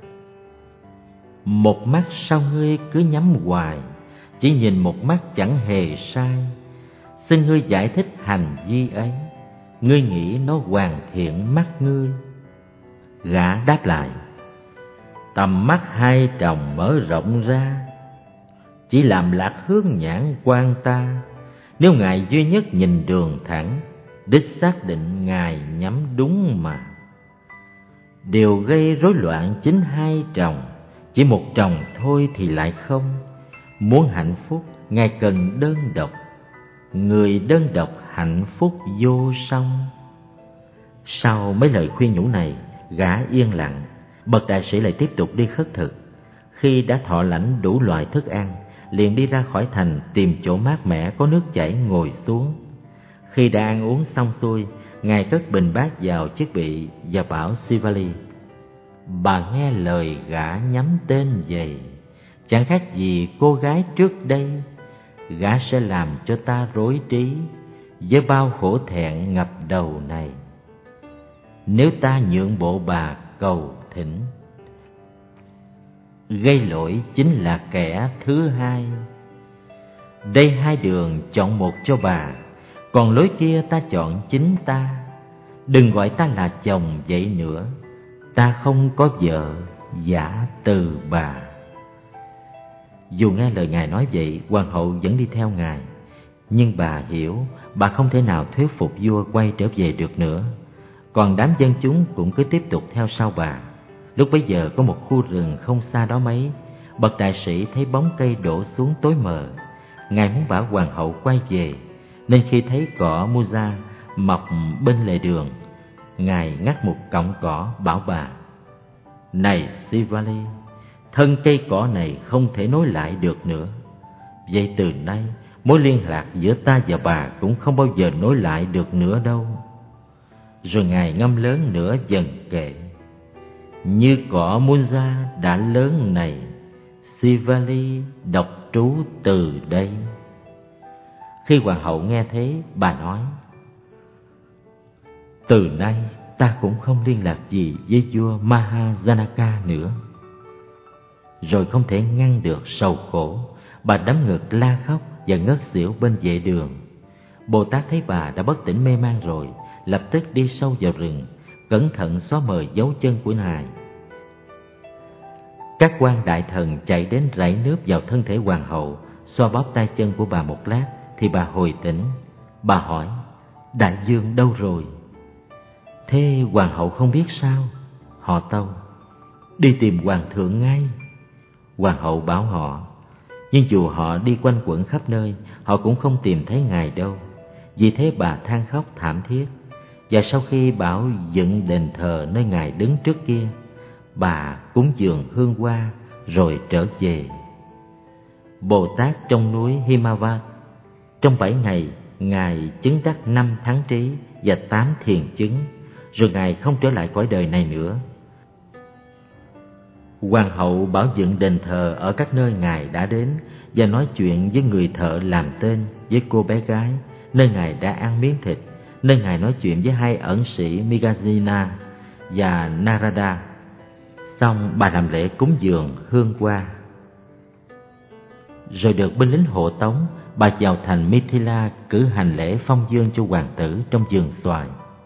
một mắt sao ngươi cứ nhắm hoài, chỉ nhìn một mắt chẳng hề sai. Xin ngươi giải thích hành vi ấy, ngươi nghĩ nó hoàn thiện mắt ngươi? Gã đáp lại: tầm mắt hai tròng mở rộng ra, chỉ làm lạc hướng nhãn quan ta. Nếu ngài duy nhất nhìn đường thẳng, đích xác định ngài nhắm đúng mà. Điều gây rối loạn chính hai tròng, chỉ một tròng thôi thì lại không. Muốn hạnh phúc, ngài cần đơn độc. Người đơn độc hạnh phúc vô song. Sau mấy lời khuyên nhủ này, gã yên lặng. Bậc đại sĩ lại tiếp tục đi khất thực. Khi đã thọ lãnh đủ loại thức ăn, liền đi ra khỏi thành tìm chỗ mát mẻ có nước chảy ngồi xuống. Khi đã ăn uống xong xuôi, ngài cất bình bát vào chiếc bị và bảo Shivali: bà nghe lời gã nhắm tên vậy, chẳng khác gì cô gái trước đây. Gã sẽ làm cho ta rối trí với bao hổ thẹn ngập đầu này. nếu ta nhượng bộ bà cầu thỉnh. Gây lỗi chính là kẻ thứ hai. Đây hai đường chọn một cho bà, còn lối kia ta chọn chính ta. Đừng gọi ta là chồng vậy nữa, ta không có vợ, giả từ bà. Dù nghe lời Ngài nói vậy, hoàng hậu vẫn đi theo Ngài. Nhưng bà hiểu bà không thể nào thuyết phục vua quay trở về được nữa. Còn đám dân chúng cũng cứ tiếp tục theo sau bà. Lúc bấy giờ có một khu rừng không xa đó mấy. Bậc đại sĩ thấy bóng cây đổ xuống tối mờ. Ngài muốn bảo hoàng hậu quay về, nên khi thấy cỏ Muza mọc bên lề đường, Ngài ngắt một cọng cỏ bảo bà: Này Sivali, thân cây cỏ này không thể nối lại được nữa. Vậy từ nay mối liên lạc giữa ta và bà cũng không bao giờ nối lại được nữa đâu. Rồi Ngài ngâm lớn nữa dần kệ: Như cỏ Muza đã lớn này, Sivali độc trú từ đây. Khi hoàng hậu nghe thế, bà nói: Từ nay ta cũng không liên lạc gì với vua Mahajanaka nữa. Rồi không thể ngăn được sầu khổ, bà đấm ngực la khóc và ngất xỉu bên vệ đường. Bồ Tát thấy bà đã bất tỉnh mê man rồi, lập tức đi sâu vào rừng, cẩn thận xóa mờ dấu chân của Ngài. Các quan đại thần chạy đến rải nước vào thân thể hoàng hậu, xoa bóp tay chân của bà một lát thì bà hồi tỉnh. Bà hỏi: Đại vương đâu rồi? Thế hoàng hậu không biết sao? Họ tâu: Đi tìm hoàng thượng ngay. Hoàng hậu bảo họ. Nhưng dù họ đi quanh quẩn khắp nơi, họ cũng không tìm thấy Ngài đâu. Vì thế bà than khóc thảm thiết. Và sau khi bảo dựng đền thờ nơi Ngài đứng trước kia, bà cúng dường hương hoa rồi trở về. Bồ Tát trong núi Himavat, trong 7 ngày Ngài chứng đắc 5 thắng trí và 8 thiền chứng, rồi Ngài không trở lại cõi đời này nữa. Hoàng hậu bảo dựng đền thờ ở các nơi Ngài đã đến, và nói chuyện với người thợ làm tên, với cô bé gái nơi Ngài đã ăn miếng thịt, nơi Ngài nói chuyện với 2 ẩn sĩ Megazina và Narada. Xong bà làm lễ cúng dường hương hoa. Rồi được binh lính hộ tống, bà vào thành Mithila cử hành lễ phong dương cho hoàng tử trong vườn xoài,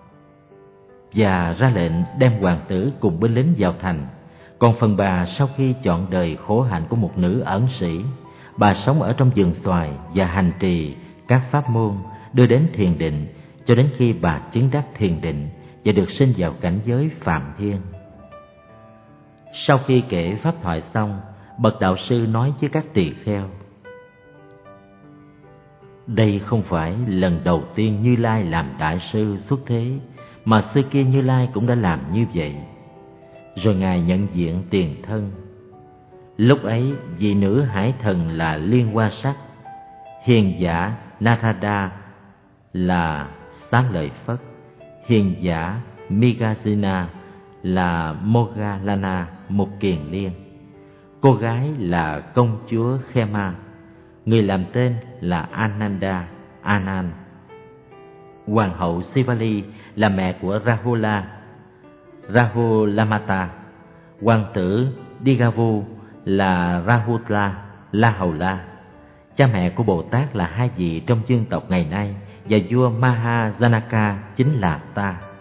và ra lệnh đem hoàng tử cùng binh lính vào thành. Còn phần bà, sau khi chọn đời khổ hạnh của một nữ ẩn sĩ, bà sống ở trong vườn xoài và hành trì các pháp môn đưa đến thiền định, cho đến khi bà chứng đắc thiền định và được sinh vào cảnh giới Phạm Thiên. Sau khi kể pháp thoại xong, bậc đạo sư nói với các tỳ kheo: Đây không phải lần đầu tiên Như Lai làm đại sư xuất thế, mà xưa kia Như Lai cũng đã làm như vậy. Rồi Ngài nhận diện tiền thân. Lúc ấy vị nữ hải thần là Liên Hoa Sắc, hiền giả Narada là Xá Lợi Phất, hiền giả Megazina là Moggallana một kiền liên, cô gái là công chúa Khema, người làm tên là Ananda Anan. Hoàng hậu Sivali là mẹ của Rahula, Rahulamata. Hoàng tử Digavu là Rahula, La Hầu La. Cha mẹ của Bồ Tát là 2 vị trong dân tộc ngày nay, và vua Mahajanaka chính là ta.